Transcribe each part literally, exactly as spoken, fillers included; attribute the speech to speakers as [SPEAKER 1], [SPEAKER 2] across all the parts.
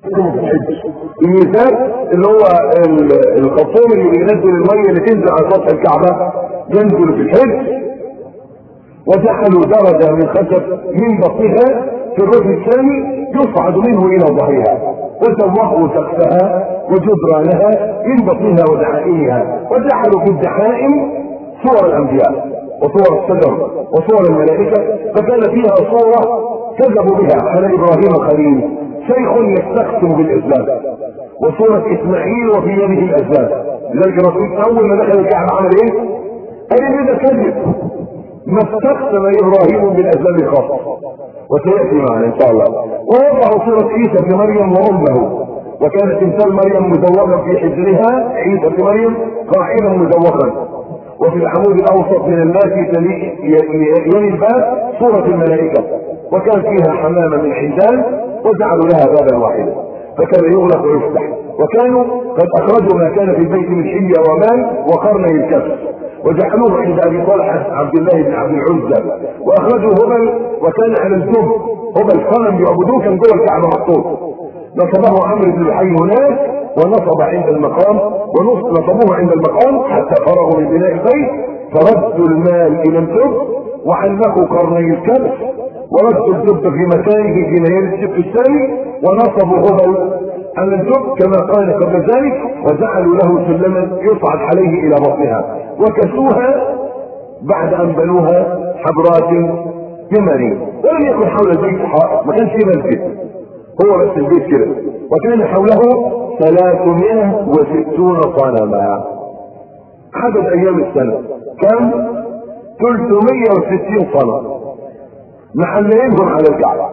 [SPEAKER 1] الميزان اللي هو الخرطوم اللي بينزل الميه اللي تنزل على سطح الكعبه ينزل في الحج. وجعلوا درجه من خشب من بطنها في الركن الثاني يصعد منه الى ظهرها، وسوقوا سقفها وجدرانها من بطنها ودعائمها، وجعلوا في الدعائم صور الانبياء وصور الشجر وصور الملائكه، فكان فيها صوره كذبوا بها على ابراهيم الخليل شيخ يستقسم بالاسلام، وصورة اسماعيل وفي يده الاسباب. لذلك الرسول اول ما دخل الكعبة عمل ايه؟ قال هذا كذب، ما استقسم ابراهيم بالاسباب خاصة، وسياتي معنا ان شاء الله. ووضعوا صورة عيسى بن مريم وامه، وكانت تمثال مريم مزوقا في حجرها، عيسى بن مريم قاعدا مزوقا. وفي العمود الاوسط من الناس يلي الباب صورة الملائكة، وكان فيها حمامة من حجال وجعلوا لها بابا واحدا، فكان يغلق ويفتح. وكانوا قد اخرجوا ما كان في البيت من حلية ومال وقرني الكبش، وجعلوه عند ابي طلحه عبد الله بن عبد العزى. واخرجوا هبل، وكان على الجب هبل صنم يعبدوه كان جوه الكعبه محطوط، نصبه عمرو بن الحي هناك ونصب عند المقام، ونصبوه عند المقام حتى فرغوا من بناء البيت، فردوا المال الى الجب وعلقوا قرني الكبش وردوا الجب في مكانه في نهاية الجب الثاني، ونصبوا هبل على الجب كما قال قبل ذلك، وجعلوا له سلما يصعد عليه الى بطنها، وكسوها بعد ان بنوها حبرات ثمانين. ولم يكن حول البيت حائط، ما كانش فيه مسجد، هو بس البيت كده، وكان حوله ثلاثمائة وستون صنما. عدد ايام السنة كم؟ ثلاثمائة وستين صنم محلينهم على الكعبة.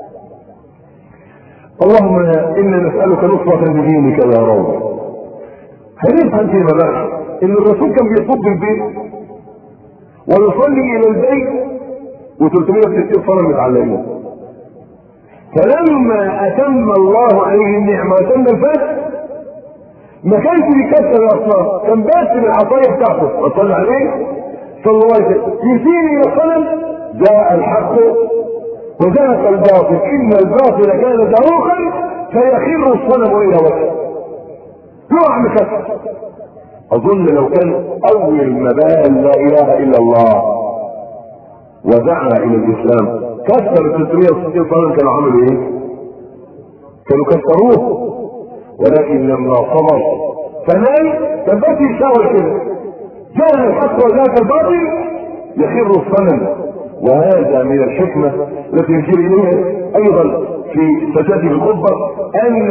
[SPEAKER 1] اللهم انا نسألك نصرة بدينك يا رب. هنفهم فيما بعد ان الرسول كان بيصب البيت ويصلي الى البيت و360 صنم متعلقين. فلما اتم الله عليه النعمة وتم الفتح ما كانش بيكسر الاصنام، كان بس بالعصايه بتاعته وصلى عليه صلى الله عليه وسلم يشير الى الصنم. جاء الحق وزهق الباطل، ان الباطل كان زهوقا فيخر الصنم الى وجهه يقع مكسر. اظن لو كان اول ما بان لا اله الا الله ودعا الى الاسلام كسر ثلاثمائة وستين صنم كانوا عملوا ايه؟ كانوا كسروه، ولكن لما صبر فنال كان بس يشاور كده، جاء الحق وذاك الباطل يخر الصنم. وهذا من الحكمة التي يشير اليها ايضا في سجاده الخطبة ان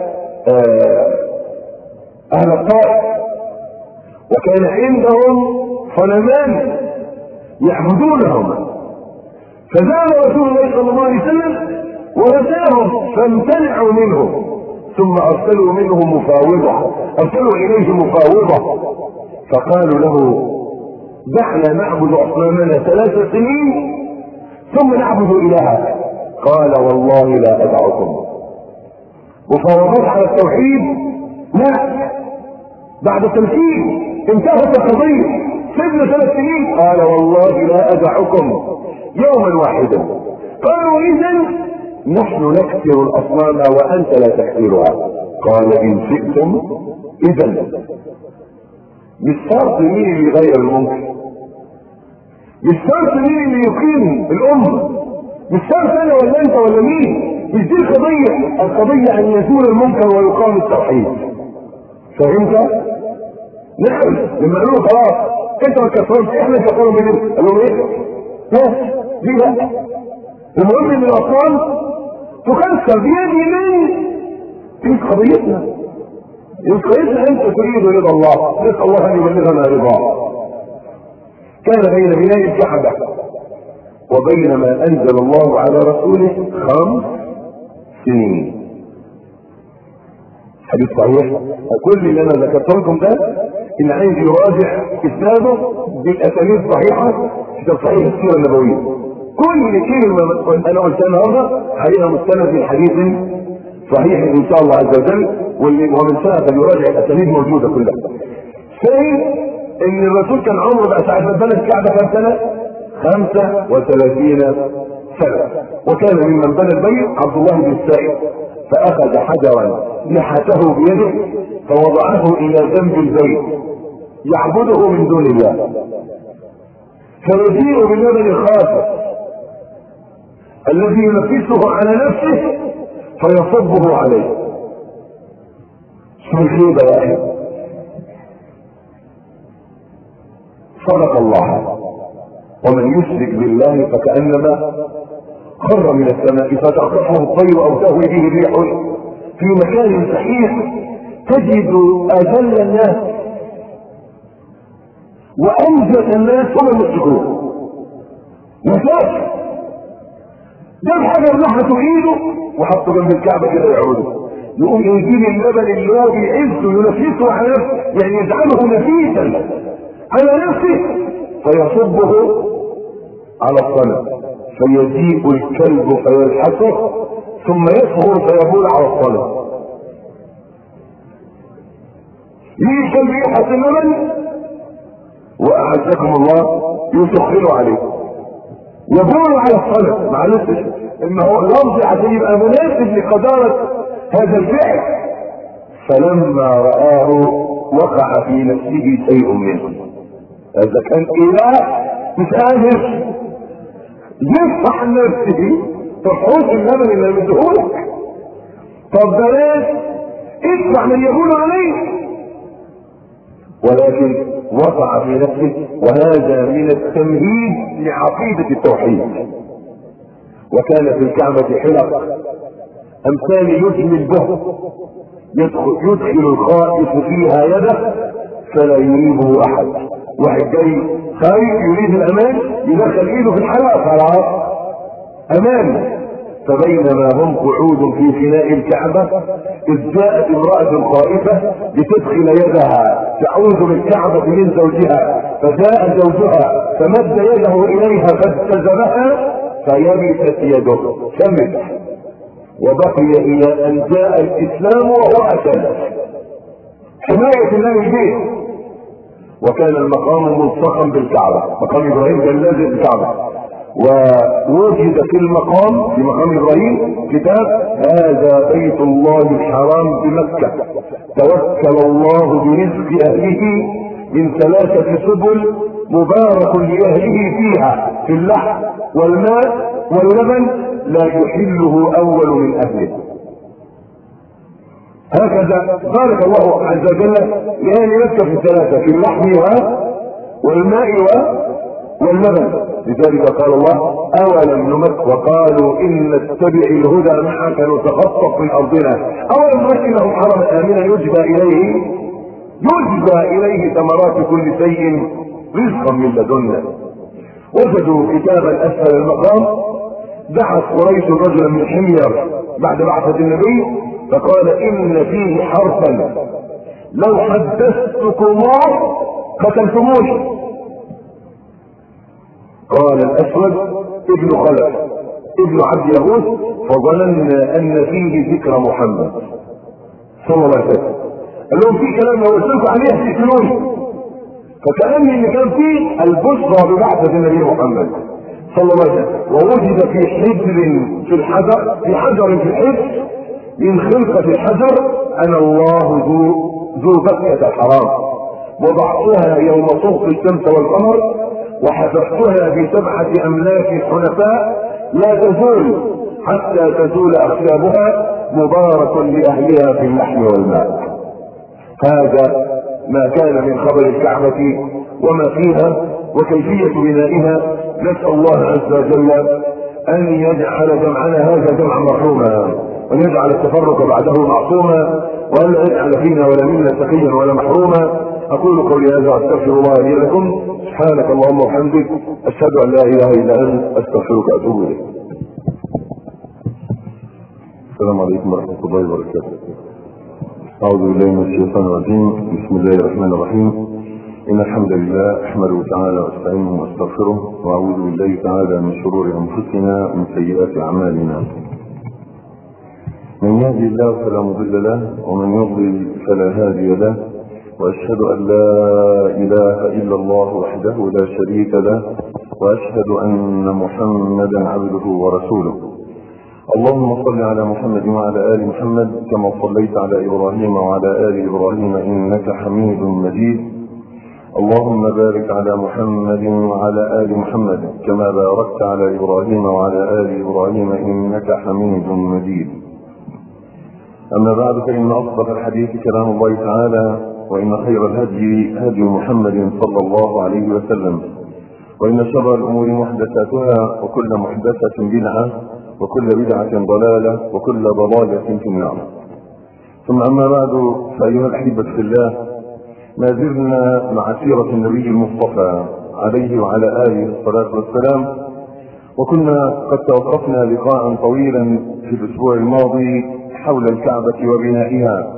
[SPEAKER 1] اهل الطائف وكان عندهم صنمان يعبدونهما، فذهب رسول الله صلى الله عليه وسلم ورساهم فامتنعوا منه، ثم ارسلوا منه مفاوضة، ارسلوا اليه مفاوضة فقالوا له دعنا نعبد اصنامنا ثلاث سنين ثم نعبد الهك. قال والله لا ادعكم. مفاوضات على التوحيد؟ لا، بعد التمثيل انتهت القضية، سيبنا ثلاث سنين. قال والله لا ادعكم يوما واحدا. قالوا اذا نحن نكسر الاصنام وانت لا تكسرها. قال ان شئتم اذا. مش شرط مين اللي يغير المنكر، مش شرط مين اللي يقيم الامه، مش شرط انا ولا انت ولا مين، مش دي القضيه. القضيه ان يزول المنكر ويقام التوحيد. فهمت؟ نعم. لما قالوا خلاص انت ما تكسرش احنا نكسرهم بيدنا، قالوا ايه؟ لا دي لا، المهم ان الاصنام تكسر بيد من دي قضيتنا. يمكن انت تريد رضا الله، نسال الله ان يبلغنا رضاه. كان بين بناء الكعبه وبين ما انزل الله على رسوله خمس سنين. حديث صحيح. كل اللي انا ذكرت لكم ده اللي عايز يراجع اسناده بالاسانيد الصحيحه في صحيح السيره النبويه. كل كلمه انا قلتها النهارده عليها مستند من حديث صحيح ان شاء الله عز وجل، ومن شاء فليراجع الاسانيد موجوده كلها. فاهم ان الرسول كان عمره بقى ساعه ما بنى الكعبه كام سنه؟ خمسة وثلاثين سلف. وكان ممن بنى البيت عبد الله بن السائب، فاخذ حجرا نحته بيده فوضعه الى جنب البيت يعبده من دون الله، فيجيء باللبن الخاسر الذي ينفسه على نفسه فيصبه عليه. شو الخيبة يا اخي؟ صدق الله. ومن يشرك بالله فكأنما خر من السماء فتخطفه الطير او تهوي به الريح في مكان صحيح. تجد اذل الناس وانجز الناس هم المشركون. مساك جاب حجر نحته ايده وحطه جنب الكعبه كده يعوده، يقوم يجيب اللبن اللي هو بيعزه ينفسه على نفسه، يعني يجعله نفيسا على نفسه فيصبه على الصنم، فيجيء الكلب فيلحسه ثم يصغر فيبول على الصنم. يجي الكلب يلحس اللبن واعزكم الله يسخنه عليه يبول على الصنم. معلش ان هو لفظ عشان يبقى مناسب لقدارة هذا الفعل. فلما رآه وقع في نفسه شيء منه. اذا كان اله مش قادر يصح نفسه تحوش اللبن اللي مديهولك، طب بلاش ادفع من يقول عليه. ولكن وقع في نفسه، وهذا من التمهيد لعقيدة التوحيد. وكان في الكعبة حلق امثال يجمي البهر يدخل, يدخل الخائف فيها يده فلا يريبه احد. واحد جاي خايف يريد الامان يدخل ايده في الحلقة خلاص امان. فبينما هم قعود في فناء الكعبة اذ جاءت امرأة خائفة لتدخل يدها تعوذ بالكعبة من زوجها، فجاء زوجها فمد يده اليها فاجتذبها فيبست يده شمت، وبقي الى ان جاء الاسلام وهو اشد حماية الله البيت. وكان المقام ملصقا بالكعبة، مقام ابراهيم كان لازم بالكعبة. ووجد في المقام في مقام ابراهيم كتاب هذا بيت الله الحرام بمكة توكل الله برزق اهله من ثلاثة سبل مبارك لاهله فيها في اللحم والماء واللبن لا يحله اول من اهله. هكذا بارك الله عز وجل لاهل مكة في الثلاثة في اللحم والماء واللبن. لذلك قال الله اولم نمك وقالوا ان نتبع الهدى معك نتخطف من ارضنا اولم نمكن لهم حرما امنا يجبى اليه يجبى اليه ثمرات كل شيء رزقا من لدنا. وجدوا كتابا اسفل المقام دعت قريش رجلا من حمير بعد بعثة النبي فقال ان فيه حرفا لو حدثتكم قتلتموني. قال الاسود ابن خلف ابن عبد يغوث فظننا ان فيه ذكر محمد صلى الله عليه وسلم. قال لهم في كلام لو قلت لكم عليه تقتلوني، فكأن اللي كان فيه البشرى ببعثة النبي محمد صلى الله عليه وسلم. ووجد في حجر في الحجر في حجر في الحجر من خلقة الحجر انا الله ذو ذو بكة الحرام وضعتها يوم طغى الشمس والقمر وحذفتها بسبعة املاك حنفاء لا تزول حتى تزول اخشابها مبارك لاهلها في اللحم والماء. هذا ما كان من خبر الكعبة وما فيها وكيفية بنائها. نسأل الله عز وجل ان يجعل جمعنا هذا جمعا مرحوما وان يجعل التفرق بعده معصوما وان لا يجعل فينا ولا منا تقيا ولا محروما. اقول قولي هذا واستغفر الله لي لكم. سبحانك اللهم وبحمدك اشهد ان لا اله الا انت استغفرك واتوب اليك. السلام عليكم ورحمه الله وبركاته. اعوذ بالله من الشيطان الرجيم. بسم الله الرحمن الرحيم. ان الحمد لله احمده تعالى واستعينه واستغفره واعوذ بالله تعالى من شرور انفسنا ومن سيئات اعمالنا. من يهدي الله فلا مضل له ومن يضلل فلا هادي له، واشهد ان لا اله الا الله وحده لا شريك له
[SPEAKER 2] وأشهد أن محمدا عبده ورسوله. اللهم صل على محمد وعلى آل محمد كما صليت على إبراهيم وعلى آل إبراهيم إنك حميد مجيد. اللهم بارك على محمد وعلى آل محمد كما باركت على إبراهيم وعلى آل إبراهيم إنك حميد مجيد. أما بعد، فإن أصدق الحديث كلام الله تعالى، وإن خير الهدي هدي محمد صلى الله عليه وسلم، وإن شر الأمور محدثاتها، وكل محدثة بدعة، وكل بدعة ضلالة، وكل ضلالة في النار. ثم أما بعد، فأيها الأحبة في الله، ما زلنا مع سيرة النبي المصطفى عليه وعلى آله الصلاة والسلام، وكنا قد توقفنا لقاء طويلا في الأسبوع الماضي حول الكعبة وبنائها،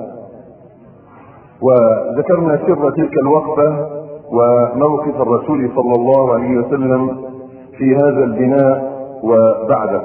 [SPEAKER 2] وذكرنا سر تلك الوقفة وموقف الرسول صلى الله عليه وسلم في هذا البناء وبعده.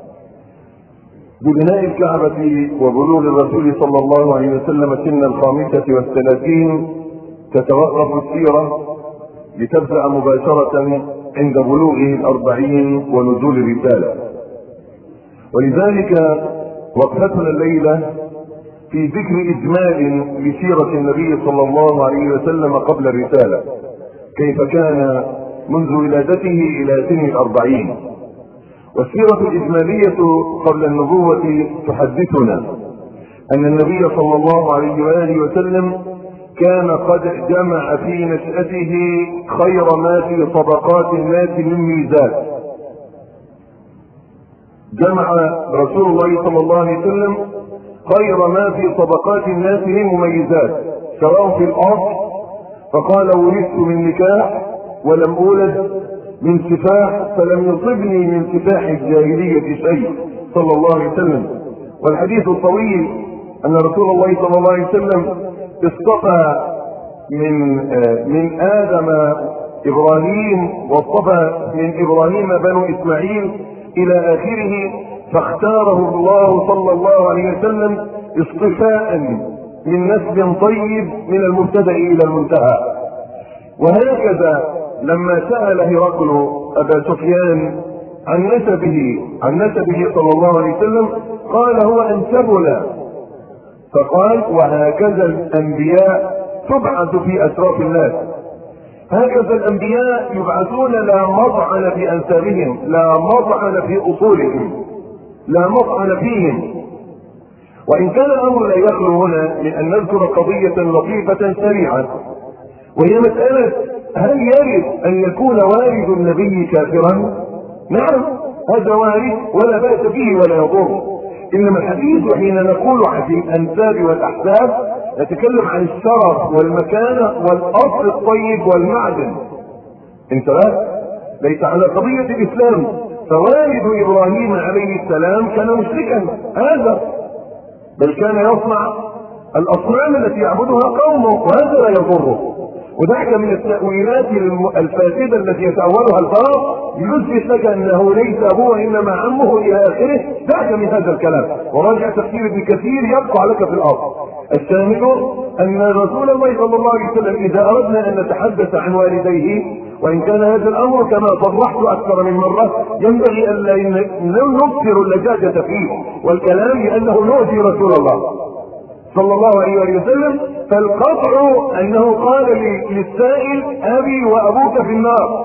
[SPEAKER 2] ببناء الكعبة وبلوغ الرسول صلى الله عليه وسلم سن الخامسة والثلاثين تتوقف السيرة لتبدأ مباشرة عند بلوغه الأربعين ونزول الرسالة. ولذلك وقفتنا الليلة في ذكر إجمال لسيرة النبي صلى الله عليه وسلم قبل الرسالة، كيف كان منذ ولادته إلى سن الأربعين. والسيرة الإجمالية قبل النبوة تحدثنا أن النبي صلى الله عليه وآله وسلم كان قد جمع في نشأته خير ما في طبقات الناس من ميزات. جمع رسول الله صلى الله عليه وسلم خير ما في طبقات الناس من مميزات، سواء في الأصل فقال ولدت من نكاح ولم أولد من سفاح فلم يصبني من سفاح الجاهلية شيء صلى الله عليه وسلم. والحديث الطويل أن رسول الله صلى الله عليه وسلم اصطفى من من آدم إبراهيم، واصطفى من إبراهيم بنو إسماعيل إلى آخره، فاختاره الله صلى الله عليه وسلم اصطفاء من نسب طيب من المبتدأ إلى المنتهى. وهكذا لما سأل هرقل أبا سفيان عن نسبه عن نسبه صلى الله عليه وسلم قال هو أنسبنا، فقال وهكذا الأنبياء تبعث في أشراف الناس. هكذا الأنبياء يبعثون لا مطعن في أنسابهم، لا مطعن في أصولهم، لا مطعن فيهم. وإن كان الأمر لا يخلو هنا من أن نذكر قضية لطيفة سريعة، وهي مسألة هل يرد أن يكون والد النبي كافرا؟ نعم، هذا وارد ولا بأس فيه ولا يضر. إنما الحديث حين نقول عن الأنساب والأحساب نتكلم عن الشرف والمكانة والأصل الطيب والمعدن. انتبه، ليس على قضية الإسلام. فوالد إبراهيم عليه السلام كان مشركا هذا، بل كان يصنع الأصنام التي يعبدها قومه، وهذا لا يضره. وذلك من التأويلات الفاسدة التي يتأولها البعض يثبت لك أنه ليس أبوه إنما عمه إلى آخره. دعك من هذا الكلام وراجع تفسير ابن كثير يبقى لك في الأرض. الشاهد أن رسول الله صلى الله عليه وسلم إذا أردنا أن نتحدث عن والديه، وإن كان هذا الأمر كما صرحت أكثر من مرة ينبغي أن لا نكثر اللجاجة فيه والكلام لأنه نؤذي رسول الله صلى الله عليه وسلم. فالقطع أنه قال للسائل أبي وأبوك في النار،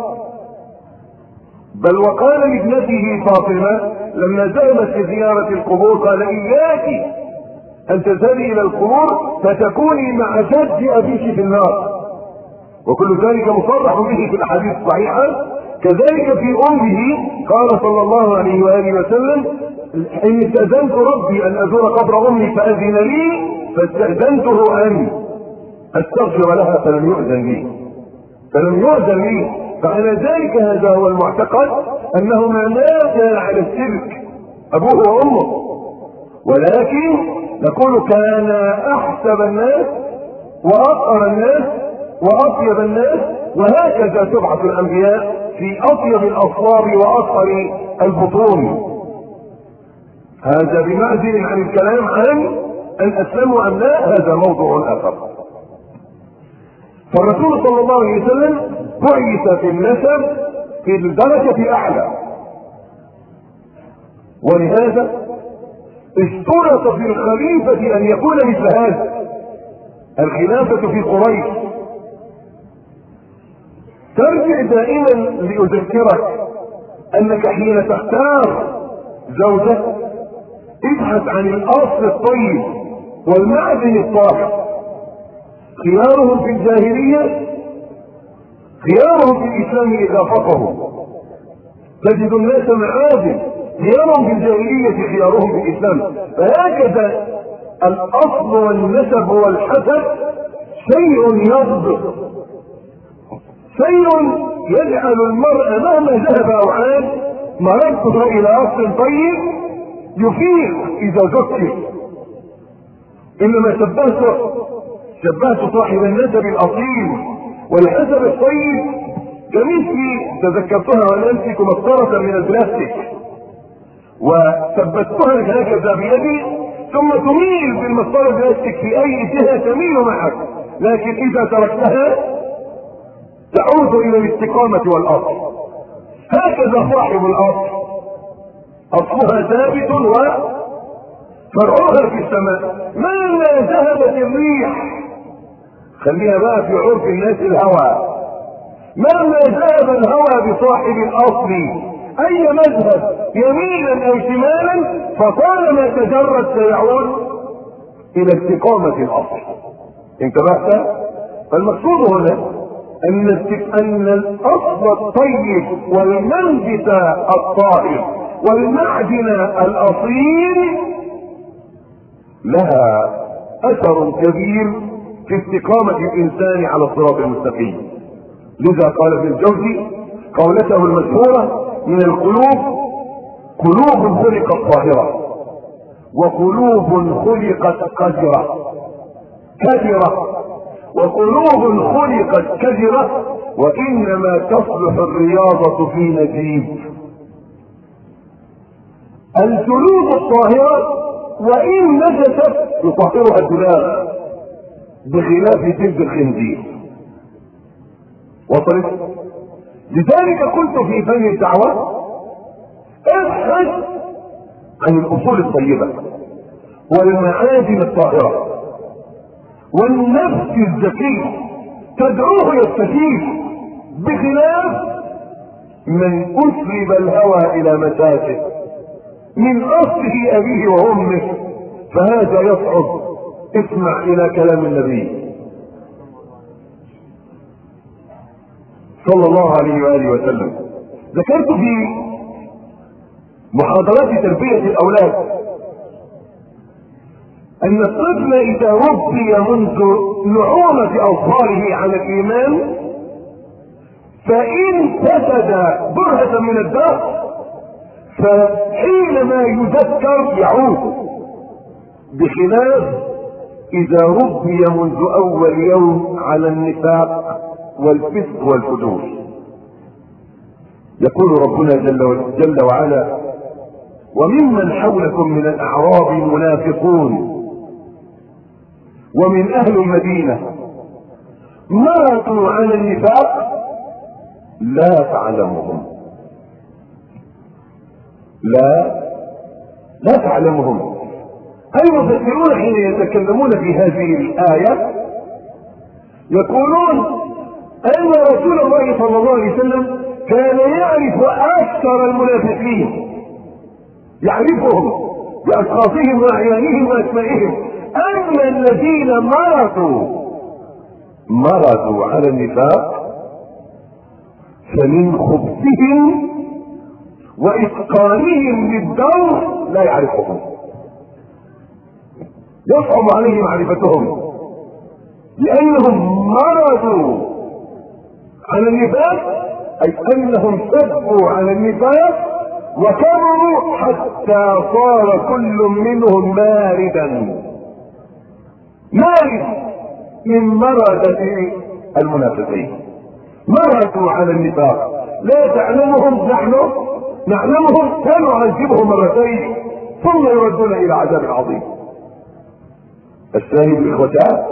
[SPEAKER 2] بل وقال لابنته فاطمة لما ذهبت في زيارة القبور قال إياك أن تذهبي إلى القبور فتكوني مع جد أبيك في النار. وكل ذلك مصرح به في الأحاديث الصحيحة. كذلك في أمه قال صلى الله عليه وآله وسلم إن استأذنت ربي أن أزور قبر أمي فأذن لي فاستأذنته أن أستغفر لها فلم يؤذن لي فلم يؤذن لي فعلى ذلك هذا هو المعتقد أنهما ماتا على الشرك أبوه وأمه. ولكن نقول كان أحسب الناس وأطهر الناس وأطيب الناس، وهكذا تبعث الأنبياء في أطيب الأصواب وأطهر البطون. هذا بمعزل عن الكلام عن أن أسلموا أم لا، هذا موضوع آخر. فالرسول صلى الله عليه وسلم بعث في النسب في الدرجة الأعلى. ولهذا اشترط في الخليفة أن يكون مثل هذا. الخلافة في قريش، ترجع دائما لأذكرك أنك حين تختار زوجة ابحث عن الأصل الطيب والمعدن الطاهر. خيارهم في الجاهلية خيارهم في الإسلام إذا فقهوا. تجد الناس معادن، خيارهم في الجاهلية خيارهم في الإسلام. فهكذا الأصل والنسب والحسب شيء يضبط، شيء يجعل المرء مهما ذهب أو عاد مرده إلى أصل طيب يفيق إذا ذكر. إنما شبهت شبهت صاحب النسب الأصيل والحسب الطيب كمثل، تذكرتها وأنا أمسك مسطرة من البلاستيك وثبتها هكذا بيدي، ثم تميل بالمسطرة البلاستيك في أي جهة تميل معك، لكن إذا تركتها تعود إلى الاستقامة والأصل. هكذا صاحب الأصل أصلها ثابت وفرعها في السماء. مهما ذهبت الريح، خليها بقى في عرف الناس الهوى، مهما ذهب الهوى بصاحب الأصل أي مذهب يمينا أو شمالا فطالما تجرد سيعود إلى استقامة الأصل. انتبهت؟ فالمقصود هنا أن أن الأصل الطيب والمنبت الطاهر والمعدن الأصيل لها أثر كبير في استقامة الإنسان على الصراط المستقيم. لذا قال ابن الجوزي قولته المشهورة: من القلوب قلوب خلقت طاهرة وقلوب خلقت قذرة كذرة وقلوب خلقت كذرة وإنما تصلح الرياضة في نجيب. الجلود الطاهرة وإن نجست يطهرها الدماغ بخلاف جلد الخنزير. وصلت؟ لذلك قلت في فن الدعوة ابحث عن الأصول الطيبة والمعادن الطاهرة والنفس الذكي تدعوه يستجيب، بخلاف من أسلب الهوى إلى مساجد من أصله أبيه وأمه، فهذا يصعب. اسمع إلى كلام النبي صلى الله عليه وآله وسلم. ذكرت في محاضرات تربية الأولاد أن الطفل إذا ربي منذ نعومة أظفاره على الإيمان فإن فسد برهة من الدهر فحينما يذكر يعود، بخلاف إذا ربي منذ أول يوم على النفاق والفسق والفجور. يقول ربنا جل, جل وعلا: وممن حولكم من الأعراب منافقون ومن أهل المدينة ماتوا على النفاق لا تعلمهم لا لا تعلمهم. المفسرون حين يتكلمون في هذه الآية يقولون أن رسول الله صلى الله عليه وسلم كان يعرف أكثر المنافقين، يعرفهم بأشخاصهم وأعيانهم وأسمائهم. أما الذين مرضوا مرضوا على النفاق فمن خبثهم وإتقانهم للدور لا يعرفهم، يصعب عليه معرفتهم لأنهم مرضوا على النفاق، أي أنهم سبوا على النفاق وكبروا حتى صار كل منهم ماردا مارد من مردة المنافقين. مرضوا على النفاق لا تعلمهم، نحن نعلمهم، سنعذبهم مرتين ثم يردون إلى عذاب عظيم. الشاهد الإخوتان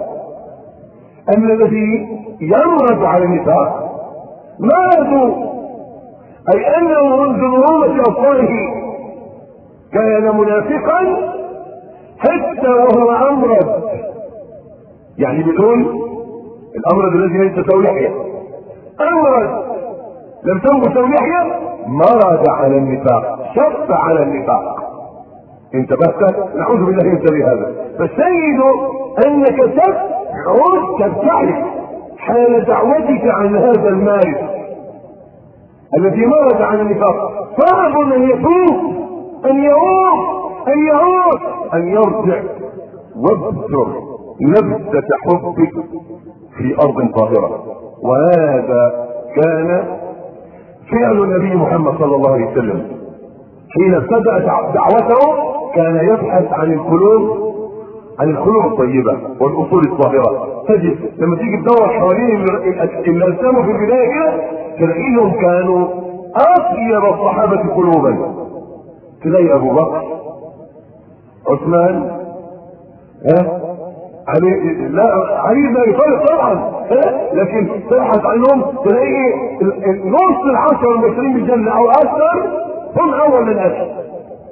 [SPEAKER 2] أن الذي يمرض على النفاق مرضوا اي انه منذ نعومة اطفاله كان منافقا حتى وهو امرض. يعني بدون الامرض الذي ليس ذو لحية، امرض لم تنبت ذو لحية، مرض على النفاق، شف على النفاق. انتبهت؟ نعوذ بالله من شر هذا. فالسيد انك تبعد تبتعد حال دعوتك عن هذا المارد الذي مرض على النفاق. صعب ان يتوب، ان يعود، ان يعود، ان يرجع وابذر لذة حبك في ارض طاهرة. وهذا كان فعل النبي محمد صلى الله عليه وسلم حين ابتدأ دعوته. كان يبحث عن القلوب، عن القلوب الطيبة والاصول الطاهرة. تجد لما تيجي تدور حوالين اللي اسلموا في البداية كده تلاقيهم كانوا اطيب الصحابة قلوبا. تلاقي ابو بكر، عثمان، ها علي، لا علي بن ابي طالب طبعا، ها لكن تبحث عنهم تلاقي نص العشر المبشرين بالجنة او اكثر هم اول من اخر.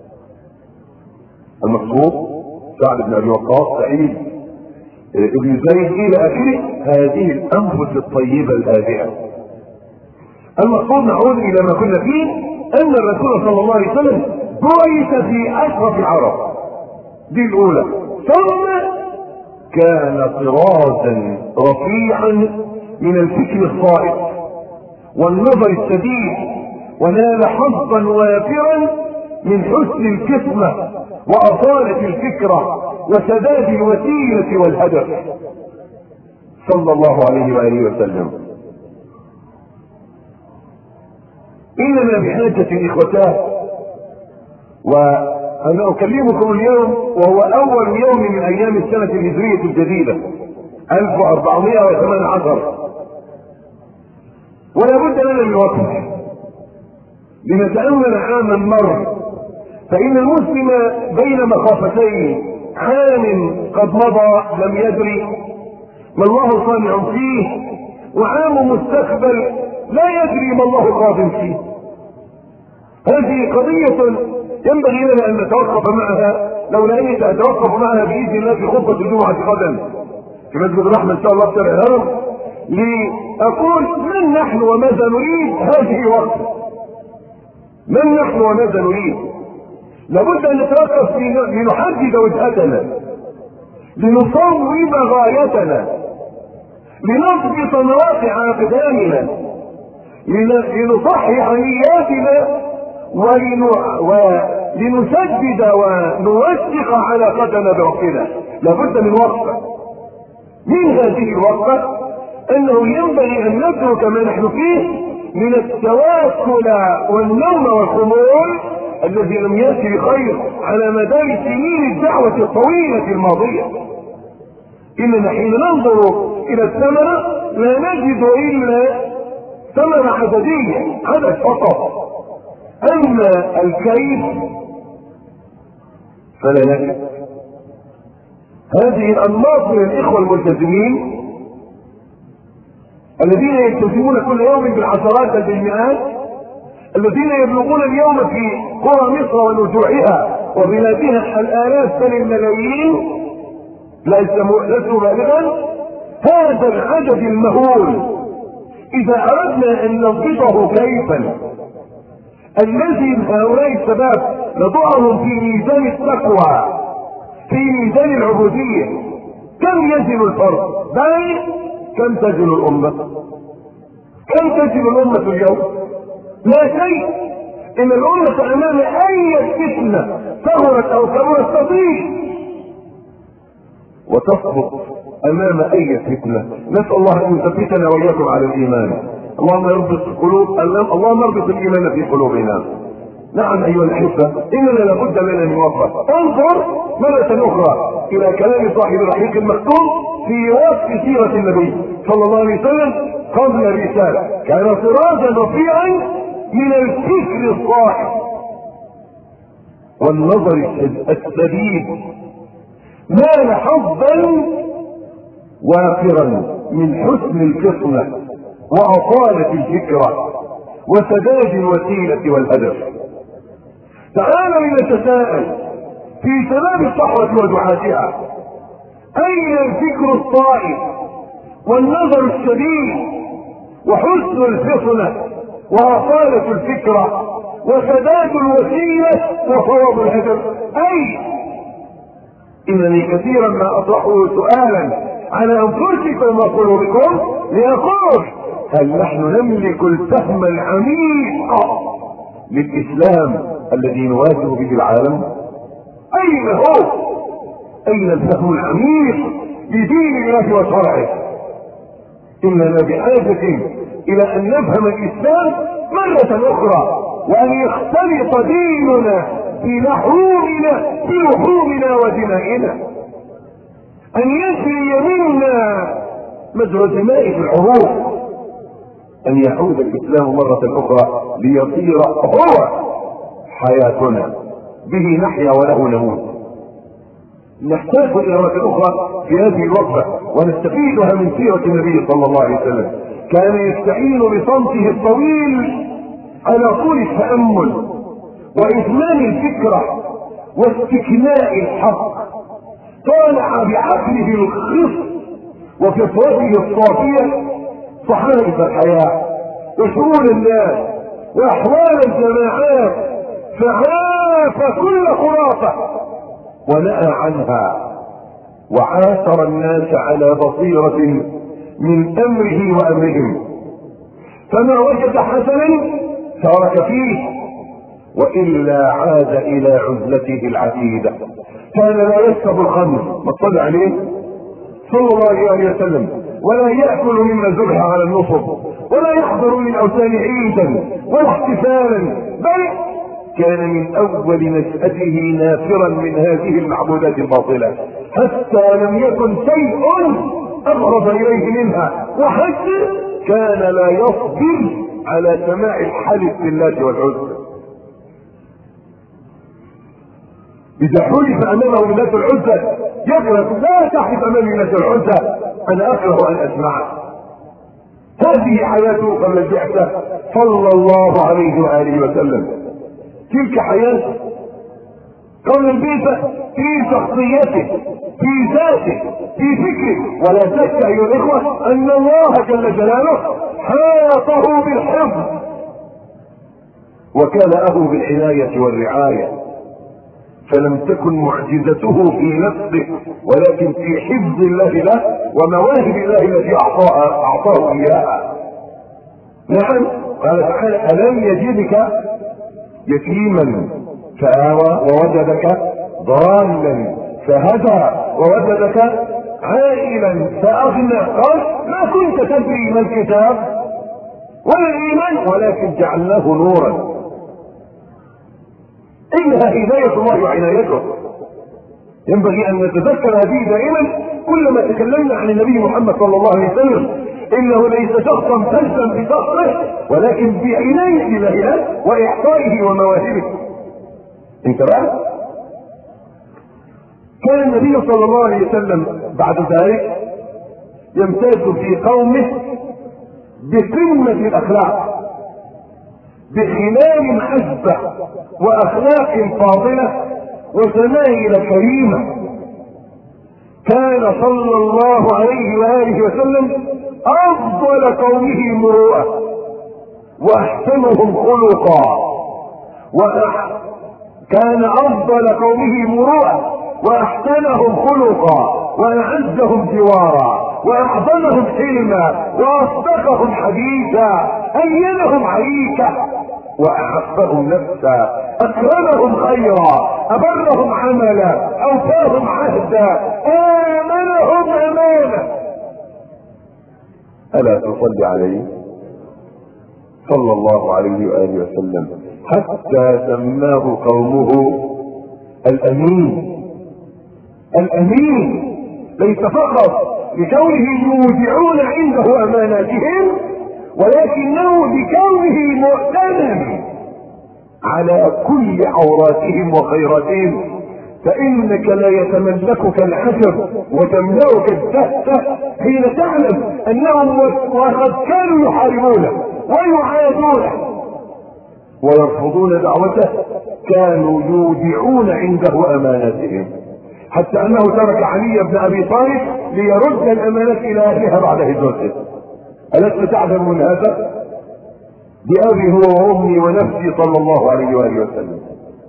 [SPEAKER 2] المقصود سعد بن ابي وقاص، سعيد ابن زيد الى اخره، هذه الانفس الطيبه الهادئه. المقصود نعود الى ما كنا فيه، ان الرسول صلى الله عليه وسلم بعث في اشرف العرب، دي الاولى. ثم كان طرازا رفيعا من الفكر الصائب والنظر السديد، ونال حظا وافرا من حسن الكسمة وأصالة الفكرة وسداد الوسيلة والهدف صلى الله عليه وآله وسلم. إننا بحاجة إخوتاه، وأنا أكلمكم اليوم وهو أول يوم من أيام السنة الهجرية الجديدة ألف وأربعمائة وثمانية عشر، ولا بد لنا من وقت لنتأمل عاما مر. فإن المسلم بين مخافتين، عام قد مضى لم يدري ما الله صانع فيه، وعام مستقبل لا يدري ما الله قادم فيه. هذه قضية ينبغي لنا أن نتوقف معها، لولا أني سأتوقف معها بإذن الله في خطبة الجمعة غدا في مسجد الرحمة إن شاء الله في شارع الهرم، لأقول من نحن وماذا نريد هذه وقت. من نحن وماذا نريد؟ لابد ان نتوقف لنحدد وجهتنا، لنصوب غايتنا، لنضبط مواقع اقدامنا، لنصحح نياتنا، ولنسدد ونوثق علاقتنا بربنا. لابد من وقفه. من هذه الوقفه انه ينبغي ان ندرك ما نحن فيه من التواكل والنوم والخمول الذي لم يأتي بخير على مدار سنين الدعوة الطويلة الماضية. إننا حين ننظر إلى الثمرة لا نجد إلا ثمرة عددية، عدد فقط. أما الكيف فلا نجد. هذه الأنماط من الإخوة الملتزمين الذين يلتزمون كل يوم بالعشرات بل بالمئات، الذين يبلغون اليوم في قرى مصر ونجوعها وبلادها الالاف بل الملايين، لسوا بالغا. هذا العدد المهول اذا اردنا ان نضبطه كيفا، الذي هؤلاء الشباب نضعهم في ميزان التقوى، في ميزان العبودية، كم يزن الفرد؟ بل كم تزن الامة؟ كم تزن الامة اليوم؟ لا شيء. ان الامة امام اي فتنة صغرت او كبرت تضيع وتسقط امام اي فتنة. نسأل الله ان يثبتنا واياكم على الايمان. اللهم اربط القلوب، اللهم اربط الايمان في قلوبنا. نعم ايها الاحبة، اننا لابد لنا من وقفة. انظر مرة اخرى الى كلام صاحب الرحيق المختوم في وصف سيرة النبي صلى الله عليه وسلم قبل الرسالة. كان طرازا رفيعا من الفكر الصاحب والنظر السديد، نال حظا وافرا من حسن القسمة وأصالة الفكرة وسداد الوسيلة والهدف. تعالوا لنتساءل في شباب الصحوة ودعاتها، أين الفكر الطائف والنظر الشديد وحسن الفطنة وأصالة الفكرة وسداد الوسيلة وصواب الهدف؟ أي إنني كثيرا ما أطرحه سؤالا على أنفسكم وقلوبكم لأقول: هل نحن نملك الفهم العميق للإسلام الذي نواجه به العالم؟ أين هو؟ أين الفهم العميق لدين الله وشرعه؟ إننا بحاجة إلى أن نفهم الإسلام مرة أخرى، وأن يختلط ديننا في لحومنا في لحومنا ودمائنا، أن يجري منا مجرى الدماء في العروق، أن يعود الإسلام مرة أخرى ليصير هو حياتنا، به نحيا وله نموت. نحتاج إلى مرة أخرى في هذه الوقفة ونستفيدها من سيرة النبي صلى الله عليه وسلم. كان يستعين بصمته الطويل على طول التأمل وإتمام الفكرة واستكناء الحق. طالع بعقله الخص وفطرته الصافية صحائف الحياة وشؤون الناس وأحوال الجماعات، فعاف كل خرافة ونأى عنها، وعاثر الناس على بصيرة من أمره وأمرهم، فما وجد حسنا ترك فيه، وإلا عاد إلى عزلته العتيدة. كان لا يشرب الخمر، ما صلى عليه صلى الله عليه وسلم، ولا يأكل مما ذبح على النصب، ولا يحضر للأوثان عيدا ولا احتفالا، بل كان من أول نشأته نافرا من هذه المعبودات الباطلة، حتى لم يكن شيء أقرب إليه منها، وحتى كان لا يصبر على سماع الحلف بالله والعزى. إذا حلف أمامه بالله العزى يقول: لا تحلف أمامي بالله العزى، أنا أكره أن أسمعه. هذه حياته قبل البعثة صلى الله عليه وآله وسلم. تلك حياته قبل البعثة في شخصيته، في ذاته، في فكره. ولا شك أيها الإخوة أن الله جل جلاله حاطه بالحفظ وكلأه بالعناية والرعاية، فلم تكن معجزته في نفسه ولكن في حفظ الله له ومواهب الله التي أعطاه, أعطاه إياها. نعم، قال تعالى: ألم يجدك يتيما فآوى ووجدك ضالا فهدى ووجدك عائلا فأغنى. قال: ما كنت تدري ما الكتاب ولا الإيمان ولكن جعلناه نورا. إنها هداية الله وعنايته. ينبغي أن نتذكر هذه دائما كلما تكلمنا عن النبي محمد صلى الله عليه وسلم. إنه ليس شخصا فلسا بشخصه ولكن بعناية الله وإعطائه ومواهبه. انت بقى كان النبي صلى الله عليه وسلم بعد ذلك يمتاز في قومه بقمة الأخلاق، بخلال عذبة وأخلاق فاضلة وشمائل كريمة. كان صلى الله عليه وآله وسلم أفضل قومه مروءة وأحسنهم خلقا، وكان أفضل قومه مروءة وأحسنهم خلقا وأعزهم جوارا وأعظمهم حلما وأصدقهم حديثا، أينهم عريكا وأعفهم نفسا، أكرمهم خيرا، أبرهم عملا، أوفاهم عهدا، آمنهم أمانة. ألا تصلي عليه صلى الله عليه وآله وسلم حتى سماه قومه الأمين. الأمين ليس فقط لكونه يودعون عنده أماناتهم، ولكنه لكونه مؤتمن على كل عوراتهم وخيراتهم. فإنك لا يتملكك العجب وتملأك الدهشة حين تعلم أنهم وقد كانوا يحاربونه ويعادونه
[SPEAKER 1] ويرفضون دعوته كانوا يودعون عنده اماناتهم، حتى انه ترك علي بن ابي طالب ليرد الامانات الى اهلها بعد هجرته. ألست تعلم من هذا؟ بأبي هو وأمي ونفسي صلى الله عليه وآله وسلم.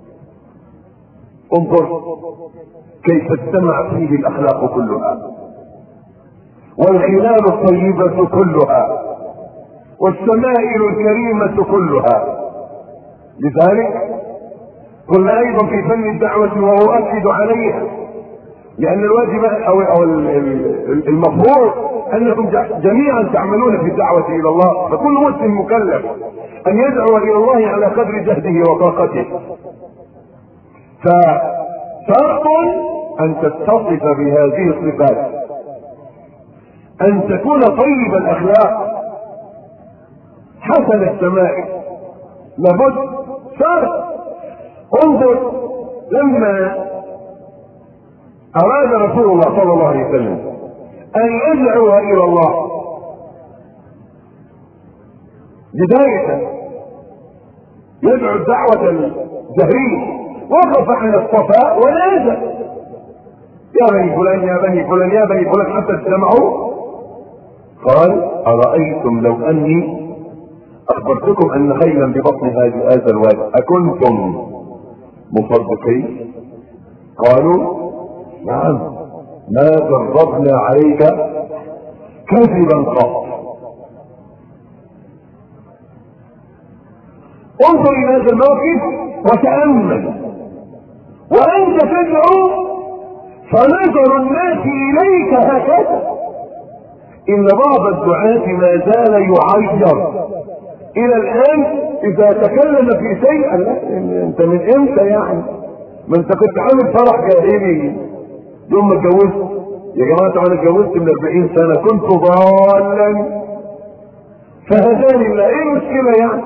[SPEAKER 1] انظر كيف اجتمع فيه الأخلاق كلها والخلال الطيبة كلها والشمائل الكريمة كلها. لذلك قلنا أيضا في فن الدعوة وأؤكد عليها، لأن الواجب أو أو المفروض أنكم جميعا تعملون في الدعوة إلى الله، فكل مسلم مكلف أن يدعو إلى الله على قدر جهده وطاقته. فشرط أن تتصف بهذه الصفات، أن تكون طيب الأخلاق حسن الشمائل، لابد شرط. انظر لما أراد رسول الله صلى الله عليه وسلم أن يدعو إلى الله بداية يدعو الدعوة الجهرية، وقف على الصفا ونادى يا بني فلان يا بني فلان يا بني فلان حتى اجتمعوا. قال أرأيتم لو أني أخبرتكم أن خيلا ببطن هذا الوادي أكنتم مصدقين؟ قالوا نعم، ما جربنا عليك كذبا قط. انظر الى هذا الموقف وتأمل، وانت تدعو فنظر الناس اليك هكذا. ان بعض الدعاة ما زال يعير الى الان اذا تكلم في شيء. انت من امتى يعني؟ ما انت كنت عامل فرح جاهلي يوم ما اتجوزت. يا جماعه انا اتجوزت من أربعين سنة، كنت ضالا فهداني الله، ايه المشكله يعني؟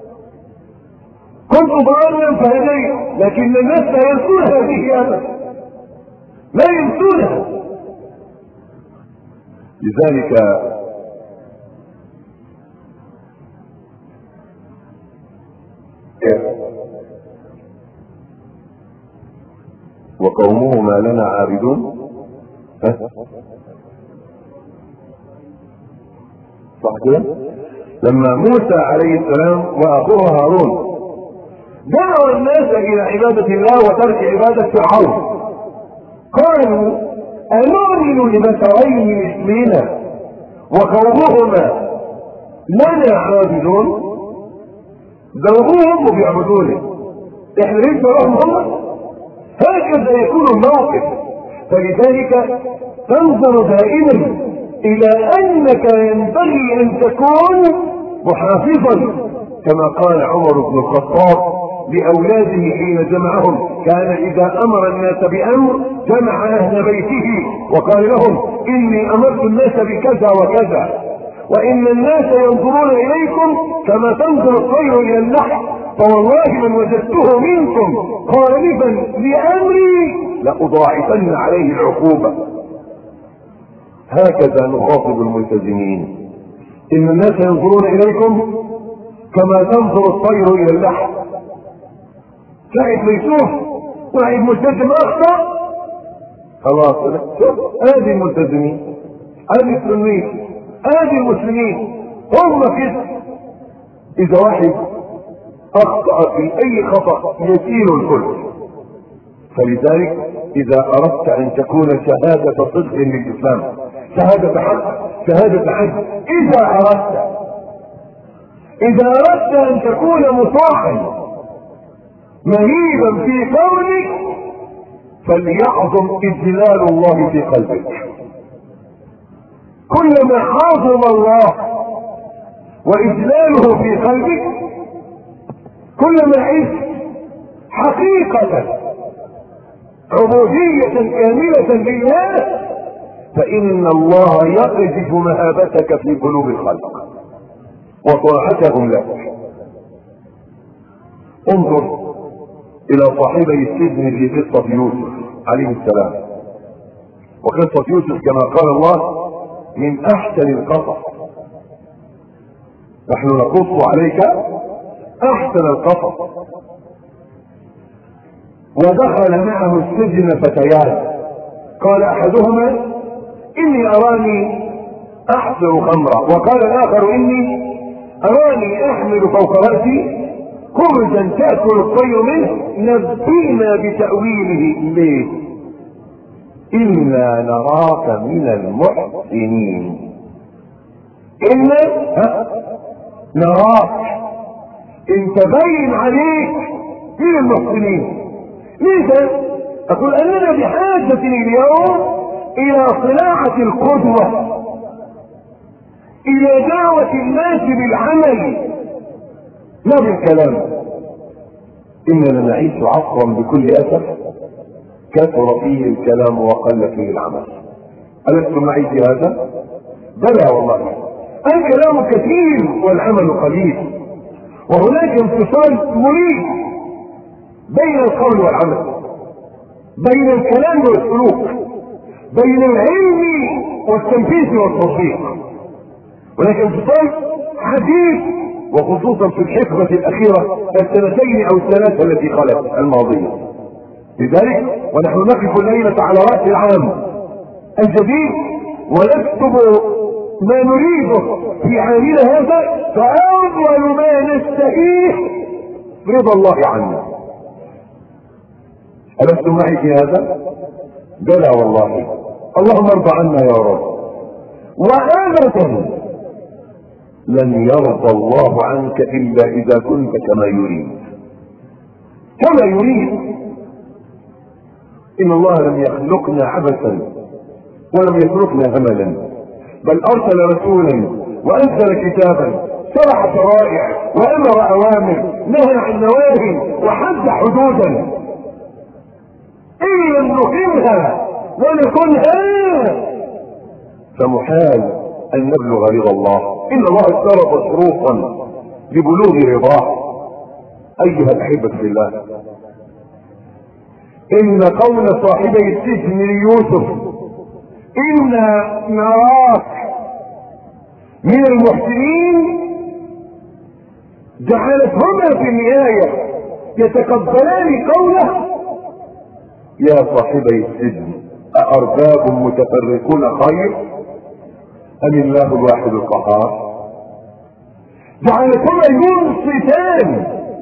[SPEAKER 1] كنت ضالا فهداني، لكن الناس لا ينسون هذه ابدا، لا ينسونها. لذلك وقومه ما لنا عابدون. صح كده؟ لما موسى عليه السلام واخوه هارون دعوا الناس الى عبادة الله وترك عبادة فرعون، قالوا أنؤمن لبشرين مثلنا وقومهما لنا عابدون. ذوقوهم وبيعبدونه، احنا ليس لهم هم. هكذا يكون الموقف. فلذلك تنظر دائما الى انك ينبغي ان تكون محافظا، كما قال عمر بن الخطاب لاولاده حين جمعهم. كان اذا امر الناس بامر جمع اهل بيته وقال لهم اني امرت الناس بكذا وكذا، وان الناس ينظرون اليكم كما تنظر الطير الى النحل، فوالله من وجدته منكم خالفا لامري لاضاعفن عليه العقوبة. هكذا نخاطب الملتزمين، ان الناس ينظرون اليكم كما تنظر الطير الى اللحم. شاهد بيشوف واحد ملتزم اخطا، خلاص هذه الملتزمين، هذه السنين، هذه المسلمين هم كده. اذا واحد اخطأ في اي خطأ يسير الكل. فلذلك اذا اردت ان تكون شهادة صدق للاسلام، شهادة حق، شهادة عدل، اذا اردت اذا اردت ان تكون مطاعا مهيبا في قولك، فليعظم اجلال الله في قلبك. كلما عظم الله واجلاله في قلبك كلما عشت حقيقة عبودية كاملة لله، فإن الله يقذف مهابتك في قلوب الخلق وطاعتهم لك. انظر الى صاحبي السجن في قصة يوسف عليه السلام. وقصة يوسف كما قال الله من احسن القصص. نحن نقص عليك احسن القصص. ودخل معه السجن فتيان، قال احدهما اني اراني احضر خمرا، وقال الاخر اني اراني احمل فوق راسي خبزا تاكل الطير منه، نبئنا بتاويله. ليه؟ انا نراك من المحسنين. انا نراك انت باين عليك من المحسنين. لذا اقول اننا بحاجة اليوم الى صناعة القدوة، الى دعوة الناس بالعمل لا بالكلام. اننا نعيش عصرا بكل اسف كثر فيه الكلام وقل فيه العمل. ألستم معي في هذا؟ بلى والله، الكلام كثير والعمل قليل، وهناك انفصال مريب بين القول والعمل، بين الكلام والسلوك، بين العلم والتنفيذ والتطبيق. هناك انفصال حديث، وخصوصا في الحقبة الأخيرة السنتين أو الثلاثة التي خلت الماضية. لذلك ونحن نقف الليلة على رأس العام الجديد ونكتب ما نريده في عامنا هذا، فأول ما نستهيه رضا الله عنا. ألستم معي في هذا؟ بلى والله، اللهم ارضى عنا يا رب. وأبدا لن يرضى الله عنك إلا إذا كنت كما يريد، كما يريد. إن الله لم يخلقنا عبثا ولم يتركنا هملا، بل أرسل رسولا وأنزل كتابا، شرع شرائع وأمر أوامر، نهى عن نواهي وحد حدودا. إن لم نقمها ونكنها فمحال أن نبلغ رضا الله. إن الله اشترط شروطا لبلوغ رضاه. أيها الأحبة في الله، إن قول صاحبي السجن ليوسف إنا نراك من المحسنين جعلتهما في النهاية يتقبلان قوله يا صاحبي السجن أأرباب متفرقون خير أم الله الواحد القهار. جعلتهما ينصتان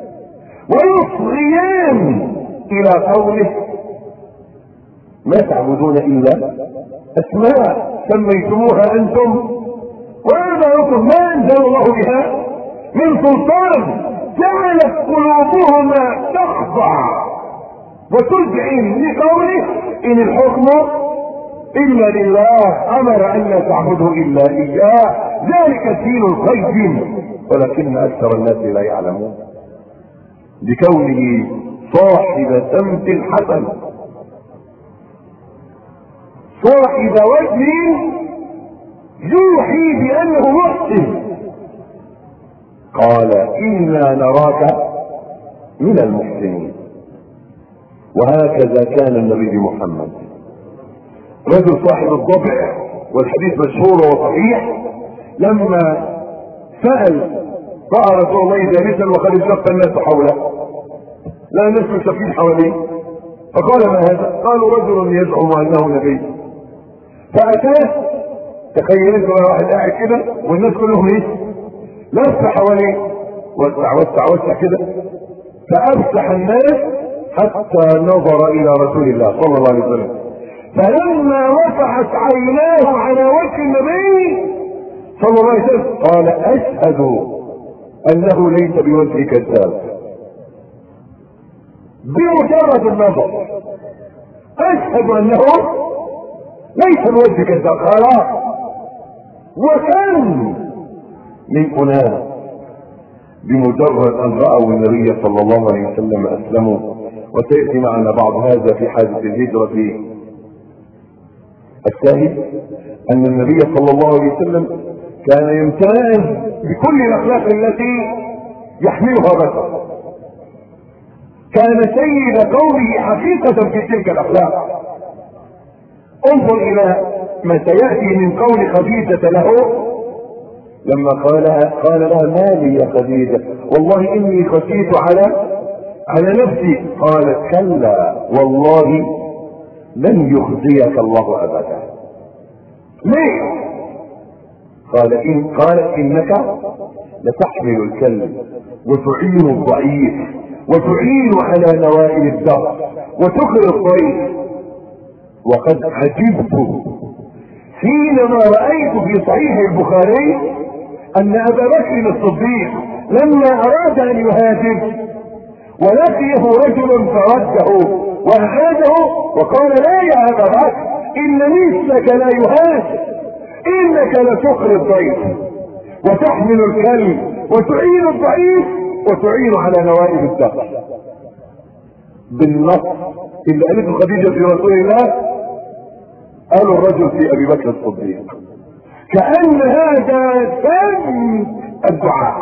[SPEAKER 1] ويصغيان إلى قوله ما تعبدون إلا أسماء سميتموها أنتم وآباؤكم ما أنزل الله بها من سلطان، جعلت قلوبهما تخضع وتذعن لقوله إن الحكم إلا لله أمر أن لا تعبدوا إلا إياه ذلك الدين القيم ولكن أكثر الناس لا يعلمون. بكونه صاحب سمت حسن صاحب وجه يوحي بأنه محسن قال إنا نراك من المحسنين. وهكذا كان النبي محمد رجل صاحب الضبع، والحديث مشهور وصحيح، لما سأل رأى رسول الله جالسا وقد التف الناس حوله، لا الناس ملتفين حواليه، فقال ما هذا؟ قالوا رجل يزعم انه نبي. فأتاه، تخيل انت واحد قاعد كده والناس كلهم ايه؟ لف حواليه، وسع وسع وسع كده، فأفسح الناس حتى نظر إلى رسول الله صلى الله عليه وسلم، فلما وقعت عيناه على وجه النبي صلى الله عليه وسلم قال أشهد أنه ليس بوجه كذاب. بمجرد النظر أشهد أنه ليس بوجه كذاب خلاص. وكان من أناس بمجرد أن رأوا النبي صلى الله عليه وسلم أسلموا، وسيأتي معنا بعض هذا في حادث الهجرة. الشاهد أن النبي صلى الله عليه وسلم كان يمتاز بكل الأخلاق التي يحملها بشر، كان سيد قومه حقيقة في تلك الأخلاق. انظر إلى ما سيأتي من قول خديجة له لما قالها قال لها ما لي يا خديجة والله اني خشيت على على نفسي. قالت كلا والله لن يخزيك الله ابدا. ليه؟ قال إن قالت انك لتحمل الكلب وتعين الضعيف وتعين على نوائب الدهر وتقر الضيف. وقد عجبت حينما رأيت في صحيح البخاري ان ابا بكر الصديق لما اراد ان يهاجر ولقيه رجل فرده واعاده وقال لا يا ابا بكر ان مثلك لا يهاجر، انك لتقر الضيف وتحمل الكلب وتعين الضعيف وتعين على نوائب الدهر. بالنص اللي قالته خديجة في رسول الله قالوا الرجل في ابي بكر الصديق. كأن هذا فن الدعاء،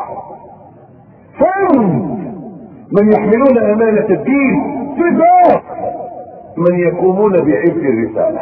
[SPEAKER 1] فن من يحملون امانة الدين، صفات من يقومون بعبء الرسالة.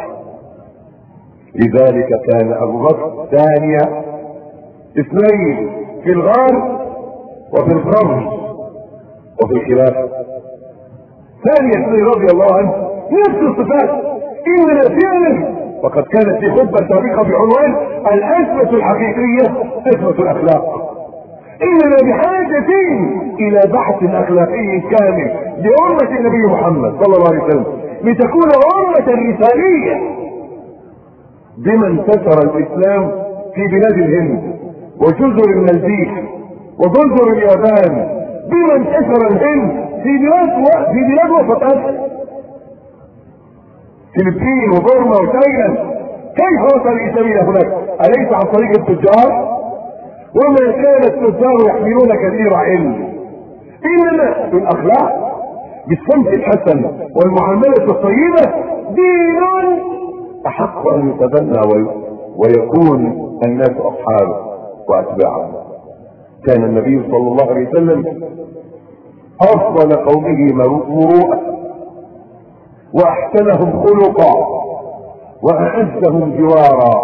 [SPEAKER 1] لذلك كان ابو بكر ثانية اثنين في الغار وفي القبر وفي الخلافة. ثانية اثنين رضي الله عنه نفس الصفات. اننا فعلا وقد كانت في خطبة سابقة بعنوان الأزمة الحقيقية أزمة الأخلاق. إننا بحاجة إلى بحث أخلاقي كامل لأمة النبي محمد صلى الله عليه وسلم لتكون أمة رسالية. بما انتشر الإسلام في بلاد الهند وجزر المالديف وجزر اليابان، بما انتشر الهند في بلاد و... في بلاد وسط آسيا، فلبين وبورما وتايلاند. كيف وصل الاسلام الى هناك؟ اليس عن طريق التجار؟ وما كان التجار يحملون كثير علم، انما بالاخلاق بالصمت الحسن والمعامله الطيبه دين احق ان يتبنى ويكون الناس اصحابه واتباعه. كان النبي صلى الله عليه وسلم افضل قومه مروءه واحسنهم خلقا واعزهم جوارا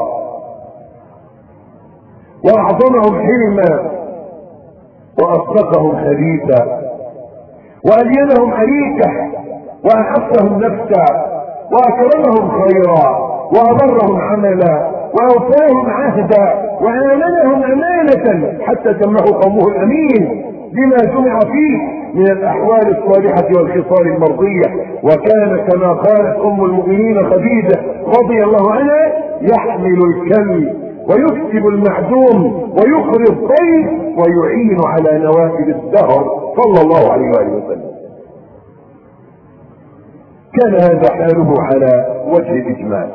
[SPEAKER 1] واعظمهم حلما واصدقهم حديثا والينهم عليكه واحسهم نفسا واكرمهم خيرا وابرهم عملا واوفاهم عهدا وامنهم امانه حتى سماه قومه الامين بما جمع فيه من الاحوال الصالحة والخصال المرضية. وكان كما قالت ام المؤمنين خديجة رضي الله عنها يحمل الكلب ويكسب المعدوم ويقري الضيف ويعين على نوائب الدهر صلى الله عليه وآله وسلم. كان هذا حاله على وجه الاجمال.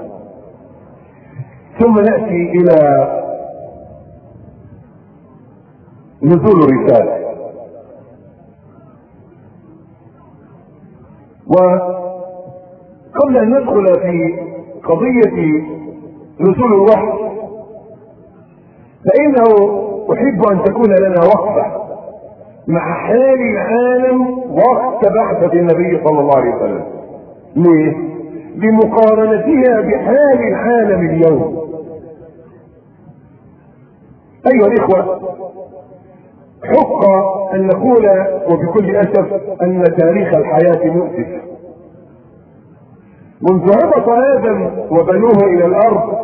[SPEAKER 1] ثم نأتي الى نزول الرسالة. وقبل ان ندخل في قضية نزول الوحي فانه احب ان تكون لنا وقفة مع حال العالم وقت بعثة النبي صلى الله عليه وسلم. ليه؟ لمقارنتها بحال العالم اليوم. ايها الاخوة، حق ان نقول وبكل اسف ان تاريخ الحياة مؤسف. منذ هبط ادم وبنوه الى الارض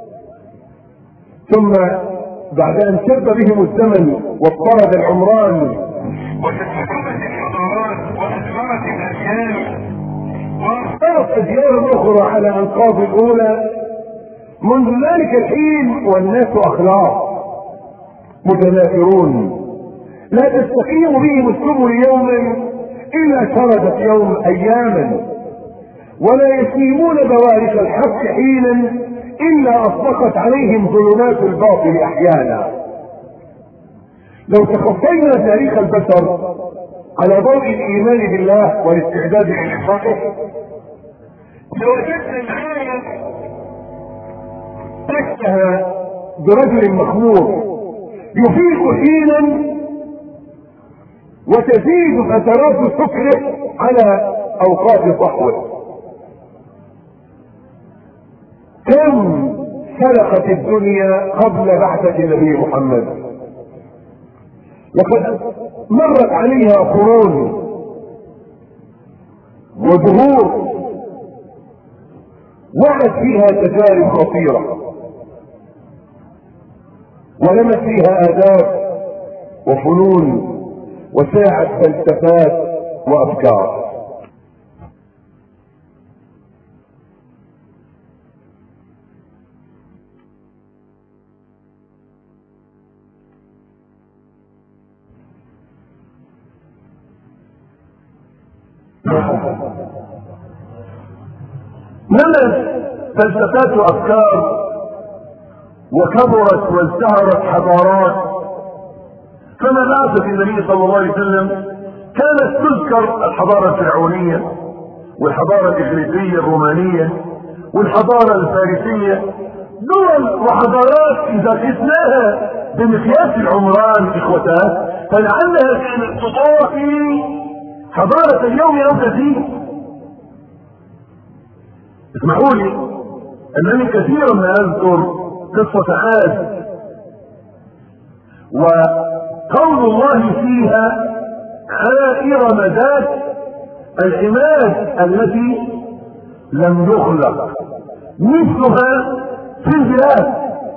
[SPEAKER 1] ثم بعد ان شب بهم الزمن واضطرد العمران وتسحبت الحضارات واثمرت الاديان واختلط اديان اخرى على انقاض الاولى، منذ ذلك الحين والناس اخلاق متنافرون لا تستقيم بهم السبل يوما الا شردت يوم اياما، ولا يسيمون بوارق الحق حينا الا اطلقت عليهم ظلمات الباطل احيانا. لو تخطينا تاريخ البشر على ضوء الايمان بالله والاستعداد للحقائق لوجدنا العالم تشبه برجل مخمور يفيق حينا وتزيد فترات سكره على اوقات صحوه. كم خلقت الدنيا قبل بعثة النبي محمد، وقد مرت عليها قرون ودهور وعد فيها تجارب خطيرة، ولمت فيها آداب وفنون وساعت فلسفات وأفكار.
[SPEAKER 2] نمت فلسفات وافكار وكبرت وازدهرت حضارات. كما بعث في النبي صلى الله عليه وسلم كانت تذكر الحضاره الفرعونيه والحضاره الاغريقيه الرومانيه والحضاره الفارسيه، دول وحضارات اذا قسناها بمقياس العمران اخوتها فلعلها كانت تضاهي حضاره اليوم او كثير. اسمحوا لي انني كثيرا ما اذكر قصة عاد وقول الله فيها على إرم ذات العماد التي لم يخلق مثلها في البلاد.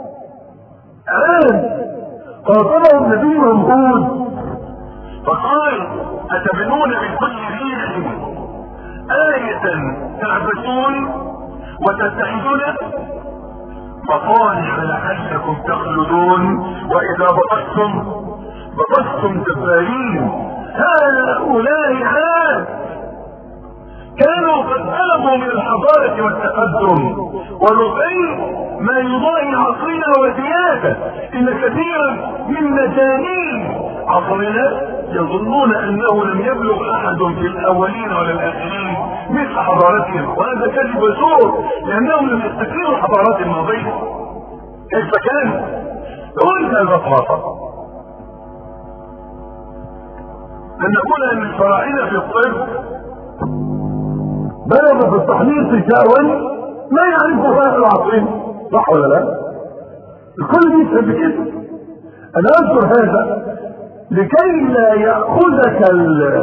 [SPEAKER 2] عاد قاتلهم نبيهم هود فقال أتبنون من كل ريح آية تعبثون وتتخذون مصانع لعلكم تخلدون وإذا بطشتم بطشتم جبارين. هؤلاء عاد كانوا قد بلغوا من الحضارة والتقدم ورقي ما يضاهي عصرنا وزيادة. إن كثيرا من مجانين عصرنا يظنون أنه لم يبلغ أحد في الأولين ولا الآخرين مثل حضارتهم، وهذا كذب وزور لأنهم لم يستكينوا الحضارات الماضية. كيف كان؟ قلت البساطة أن نقول أن الفراعنة في الطب بلغوا في التحنيط شاوا ما يعرفه غير العصرين، صح ولا لا؟ الكل بيفهم بكده. أنا أذكر هذا لكي لا يأخذك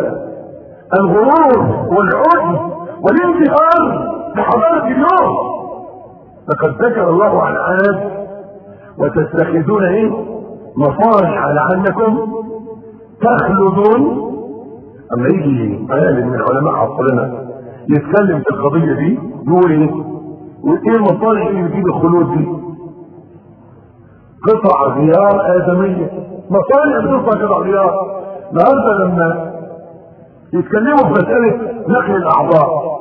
[SPEAKER 2] الغرور والعجب والانتهار بحضارة اليوم. لقد ذكر الله عن عاد وتتخذون ايه مصانع لعلكم تخلدون. اما يجي عالم من علماء عصرنا يتكلم في القضية دي يقول ايه؟ وايه المصانع اللي بتجيب الخلود دي؟ قطع غيار آدمية، مصانع بتطلع قطع غيار. النهارده لما يتكلموا في مسألة نقل الأعضاء،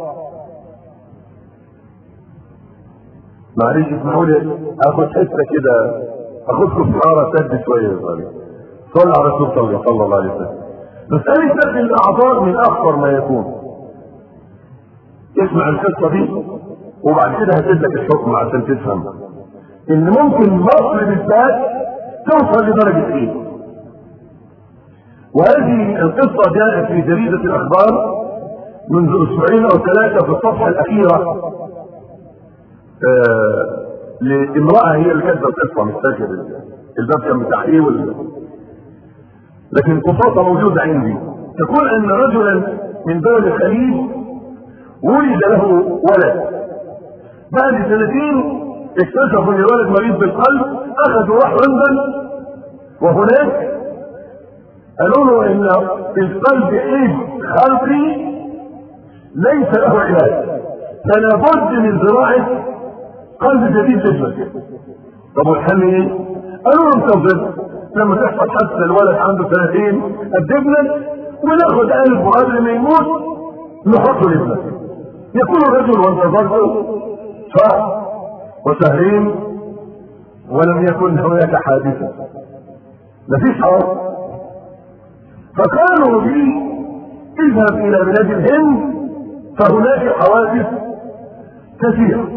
[SPEAKER 2] معلش اسمحوا لي اخد حته كده، اخدكم في حاره سد شويه يا صالح. صلى على رسول صلى الله عليه وسلم. مسألة نقل الأعضاء من أخطر ما يكون. اسمع القصة دي وبعد كده هسيب لك الحكم عشان تفهم إن ممكن مصر بالذات توصل لدرجة إيه. وهذه القصة جاءت في جريدة الأخبار منذ أسبوعين أو ثلاثة في الصفحة الأخيرة. آه لامرأة هي اللي كاتبة القصة، مش فاكر الباب كان بتاع إيه ولا، لكن قصتها موجودة عندي. تقول أن رجلا من دول الخليج ولد له ولد، بعد سنتين اكتشفوا ان الولد مريض بالقلب، اخذوا راح لندن وهناك قالوا له ان القلب عيب خلقي ليس له علاج، فلا بد من زراعه قلب جديد لابنك. طب والحل ايه؟ قالوا له انتظر لما تحصل حادثه الولد عنده سنتين قد ابنك وناخد قلبه قبل ما يموت نحطه لابنك. يكون الرجل وانتظرته شهر وشهرين ولم يكن هناك حادثة، مفيش حوار. فقالوا لي اذهب الى بلاد الهند فهناك حوادث كثيرة.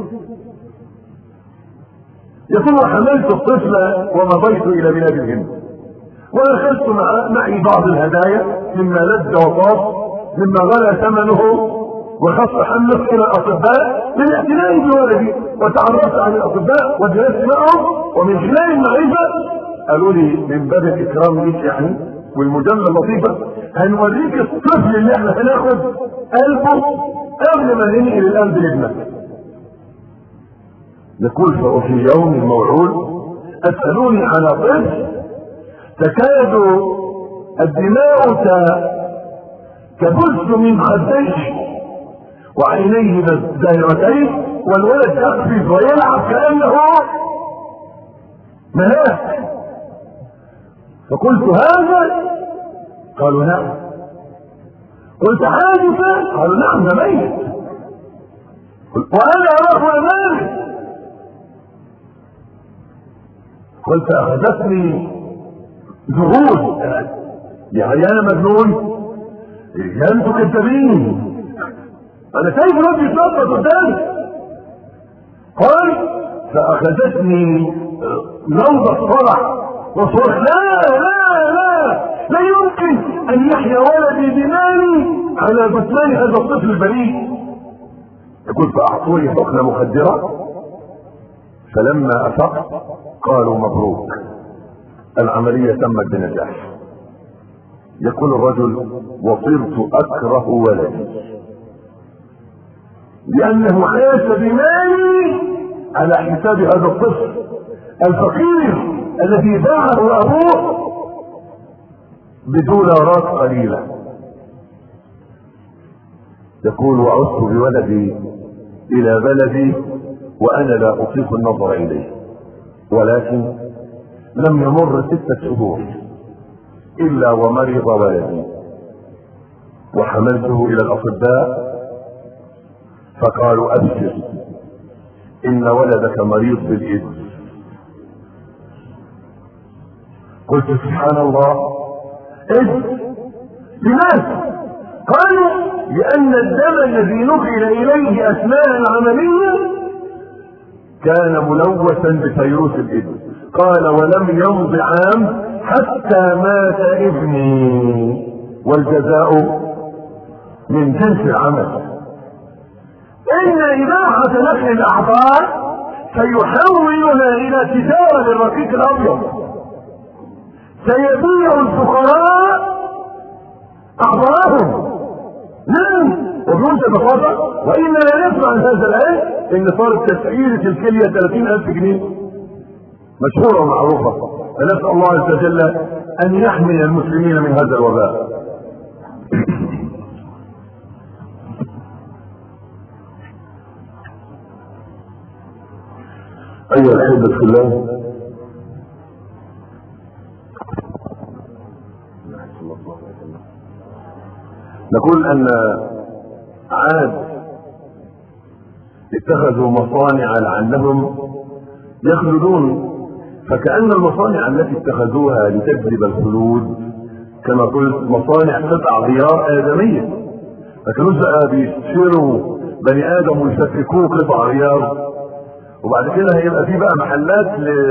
[SPEAKER 2] يقول حملت الطفل ومضيت الى بلاد الهند واخذت مع معي بعض الهدايا مما لذ وطاب مما غلى ثمنه وخاصة حملت الى الاطباء للاعتناء بولدي، وتعرفت عن الاطباء وجلست معهم، ومن خلال المعرفة قالوا لي من باب الاكرام ليك يعني والمجاملة اللطيفة هنوريك الطفل اللي احنا هناخد قلبه قبل ما ننقل القلب لابنك. يقول ففي يوم موعود اسألوني على طفل تكاد الدماء تبث من خديه وعينيه دائرتين والولد يقفز ويلعب كأنه ملاك. فقلت هذا؟ قالوا نعم. قلت حادثا؟ قالوا نعم ده ميت. وانا اراه امامي. قلت اخذتني ذهول، يعني انا مجنون؟ انتوا كذابين، انا شايف ربي يتنطط قدامي. قال فاخذتني نوبة فرح وصرخ لا لا لا لا يمكن ان يحيا ولدي بمالي على بطلان هذا الطفل البريء. يقول فاعطوني حقنة مخدرة، فلما افقت قالوا مبروك العملية تمت بنجاح. يقول الرجل وصرت اكره ولدي لانه عاش بمالي على حساب هذا الطفل الفقير الذي باعه ابوه بدولارات قليلة. يقول وعدت بولدي الى بلدي وانا لا اطيق النظر اليه، ولكن لم يمر ستة شهور الا ومرض ولدي وحملته الى الاطباء فقالوا ابشر ان ولدك مريض بالايدز. قلت سبحان الله، ايدز لماذا؟ قالوا لان الدم الذي نقل اليه اثناء العملية كان ملوثا بفيروس الايدز. قال ولم يمض عام حتى مات ابني والجزاء من جنس العمل. ان اباحة نقل الاعضاء سيحولها الى تجارة للرقيق الابيض، سيبيع الفقراء اعضاءهم. نعم وبمنتهى البساطة، وإنا لا نسمع عن هذا الآن إن صارت تسعيرة الكلية ثلاثين ألف جنيه مشهورة ومعروفة. فنسأل الله عز وجل أن يحمي المسلمين من هذا الوباء. أيها الأحبة في الله، نقول أن عاد اتخذوا مصانع لعلهم يخلدون، فكأن المصانع التي اتخذوها لتجلب الخلود كما قلت مصانع قطع غيار آدمية، فكانوا بقى بيشتروا بني آدم ويفككوه قطع غيار، وبعد كده هيبقى في بقى محلات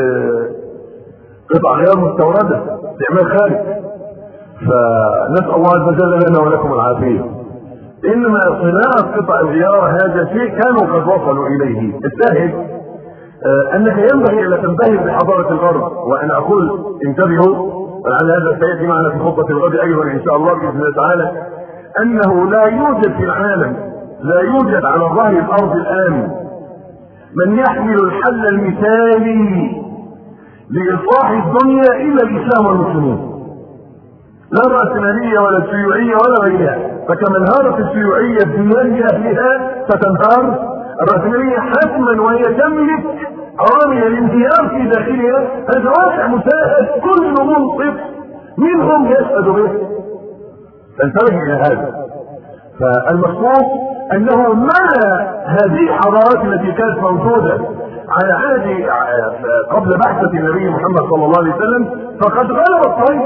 [SPEAKER 2] لقطع غيار مستوردة تعمل خارج. فنسأل الله عز وجل لنا ولكم العافية. انما صناعة قطع الغيار هذا شيء كانوا قد وصلوا اليه. الشاهد آه انك ينبغي ان تنتهي بحضارة الغرب، وانا اقول انتبهوا على هذا سيأتي معنا في خطبة الغد ايضا ان شاء الله باذن الله تعالى، انه لا يوجد في العالم، لا يوجد على ظهر الارض الان من يحمل الحل المثالي لاصلاح الدنيا الا الاسلام والمسلمين. لا الرأسمالية ولا الشيوعية ولا غيرها، فكما انهارت الشيوعية بمال أهلها فتنهار الرأسمالية حتما وهي تملك عوامل الانهيار في داخلها. هذا واقع مشاهد كل منصف منهم يشهد به. تنتبه إلى هذا. فالمقصود أنه مع هذه الحضارات التي كانت موجودة على عهد قبل بعثة النبي محمد صلى الله عليه وسلم فقد غلب الطريق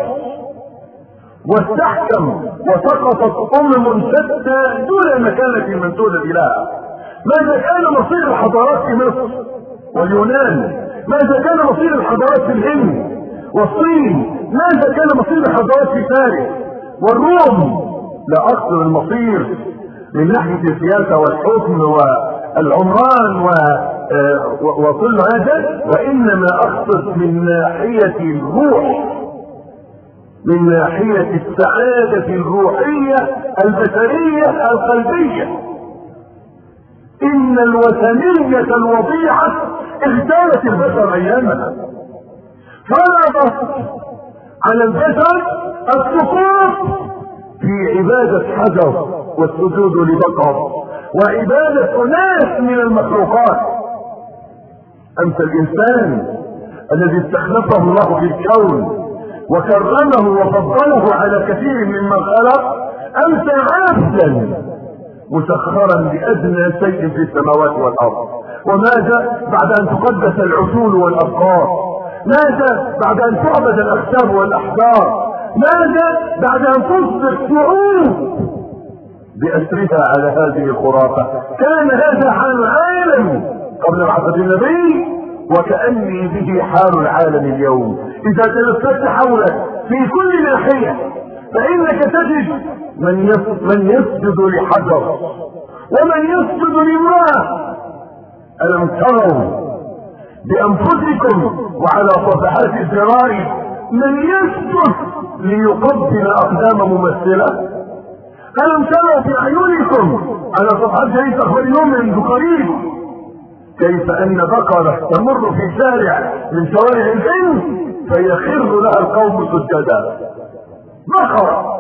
[SPEAKER 2] واستحكم وسقطت امم شتى دون المكانة المنسوبة لها. ماذا كان مصير الحضارات في مصر واليونان؟ ماذا كان مصير الحضارات في الهند والصين؟ ماذا كان مصير الحضارات في فارس والروم؟ لا اقصد المصير من ناحية السياسة والحكم والعمران وكل هذا، وإنما أقصد من ناحية الروح، من ناحية السعادة الروحية البشرية القلبية. إن الوثنية الوضيعة اغتالت البشر أيامها، فرضت على البشر السقوط في عبادة حجر والسجود لبقر وعبادة أناس من المخلوقات. أمثل الإنسان الذي استخلفه الله في الكون وكرمه وفضله على كثير مما خلق، أمثل عبدا مسخرا بأدنى شيء في السماوات والأرض. وماذا بعد أن تقدس العسول والأبقار؟ ماذا بعد أن تعبد الأخشاب والأحجار؟ ماذا بعد أن تصبح شعوب بأسرها على هذه الخرافة؟ كان هذا حال العالم قبل بعثة النبي، وكأني به حال العالم اليوم. إذا تلفت حولك في كل ناحية فإنك تجد من من يسجد لحجر ومن يسجد لامرأة. ألم تروا بأنفسكم وعلى صفحات الجرائد من يسجد ليقبل أقدام ممثلة؟ ألم تروا في أعينكم على صفحات جريدة أخبار اليوم منذ قريب كيف أن بقرة تمر في شارع من شوارع الهند فيخر لها القوم سجدا؟ بقرة.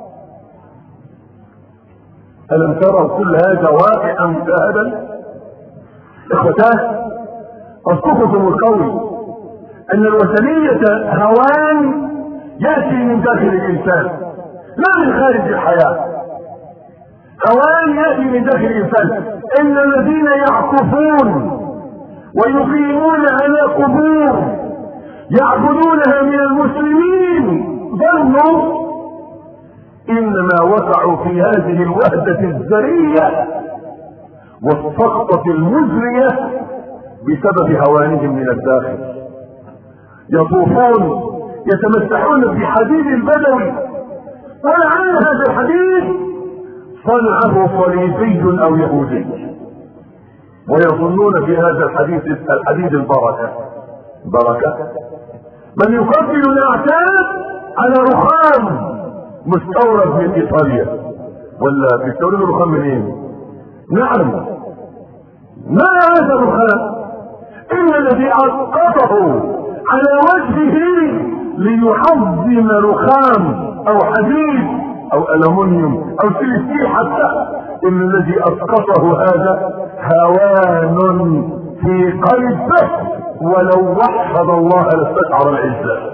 [SPEAKER 2] ألم تروا كل هذا واقعا مشاهدا؟ إخوتاه، أصدقكم القول أن الوثنية هوان يأتي من داخل الإنسان لا من خارج الحياة. هوان يأتي من داخل الإنسان. إن الذين يعكفون ويقيمون على قبور يعبدونها من المسلمين ظنوا إنما وقعوا في هذه الوهدة الذرية والسقطة المزرية بسبب هوانهم من الداخل. يطوفون يتمسحون بحديد البدوي، ولعل هذا الحديد صنعه صليبي أو يهودي، ويظنون في هذا الحديث الحديد البركة. بركة من يقبل الأعتاب على رخام مستورد من إيطاليا، ولا بيستورد رخام منين؟ نعم، ما هذا الرخام؟ إن الذي أسقطه على وجهه ليحظم رخام أو حديد أو ألمنيوم أو سيليستيل حتى، إن الذي أسقطه هذا هوان في قلبه، ولو وحد الله لاستشعر العزة.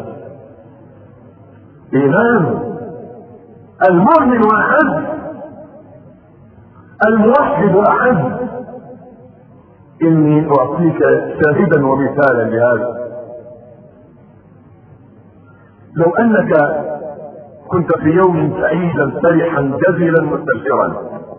[SPEAKER 2] إيمان المؤمن أعز، الموحد أعز. إني أعطيك شاهدا ومثالا لهذا. لو أنك كنت في يوم سعيدا فرحا جزلا مستبشرا،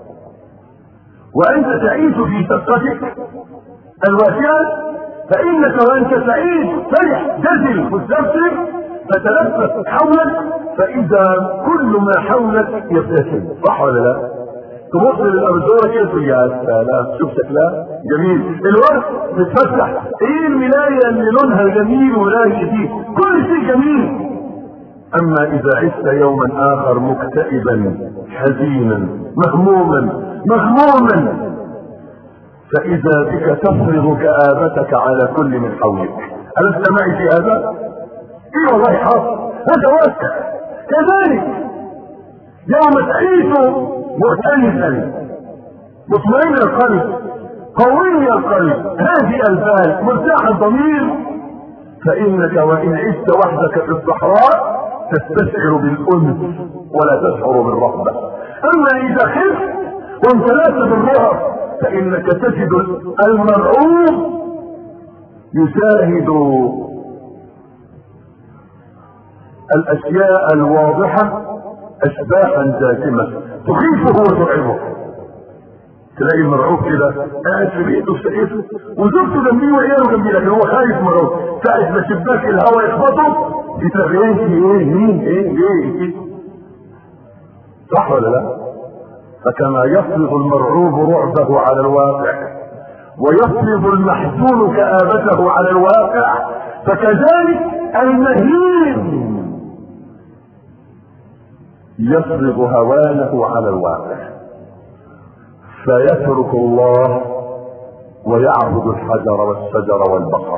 [SPEAKER 2] وأنت تعيش في شقتك الواسعة، فإنك وأنت سعيد فرح جزل مستبشر فتلفت حولك فإذا كل ما حولك يبتسم، صح ولا لا؟ تبص للأرجورة كده تقول يا سلام شوف شكلها جميل، الورد بتفتح، ايه الملاية اللي لونها جميل ولاية دي، كل شيء جميل. اما اذا عشت يوما اخر مكتئبا حزينا مهموما مغموما، فاذا بك تفرغ كآبتك على كل من حولك. ألست معي في هذا؟ ايه والله حاصل، هذا واقع. كذلك يوم تعيش مؤتنسا مطمئن القلب قوي القلب هادئ البال مرتاح الضمير، فإنك وإن عشت وحدك في الصحراء تستشعر بالأنس ولا تشعر بالرهبة. أما إذا خفت وامتلأت بالرهب فإنك تجد المرعوب يشاهد الأشياء الواضحة أشباحا جاثمة تخيفه وترعبه. تلاقي المرعوب كده قاعد في بيته في سقيته وزوجته جنبيه وعياله جنبيه، لكن هو خايف مرعوب. ساعة ما شباك الهواء يخبطه يتغير ايه مين ايه ايه ايه، صح ولا لا؟ فكما يفرض المرعوب رعبه على الواقع ويفرض المحزون كآبته على الواقع، فكذلك المهين يفرض هوانه على الواقع، فيترك الله ويعبد الحجر والشجر والبقر.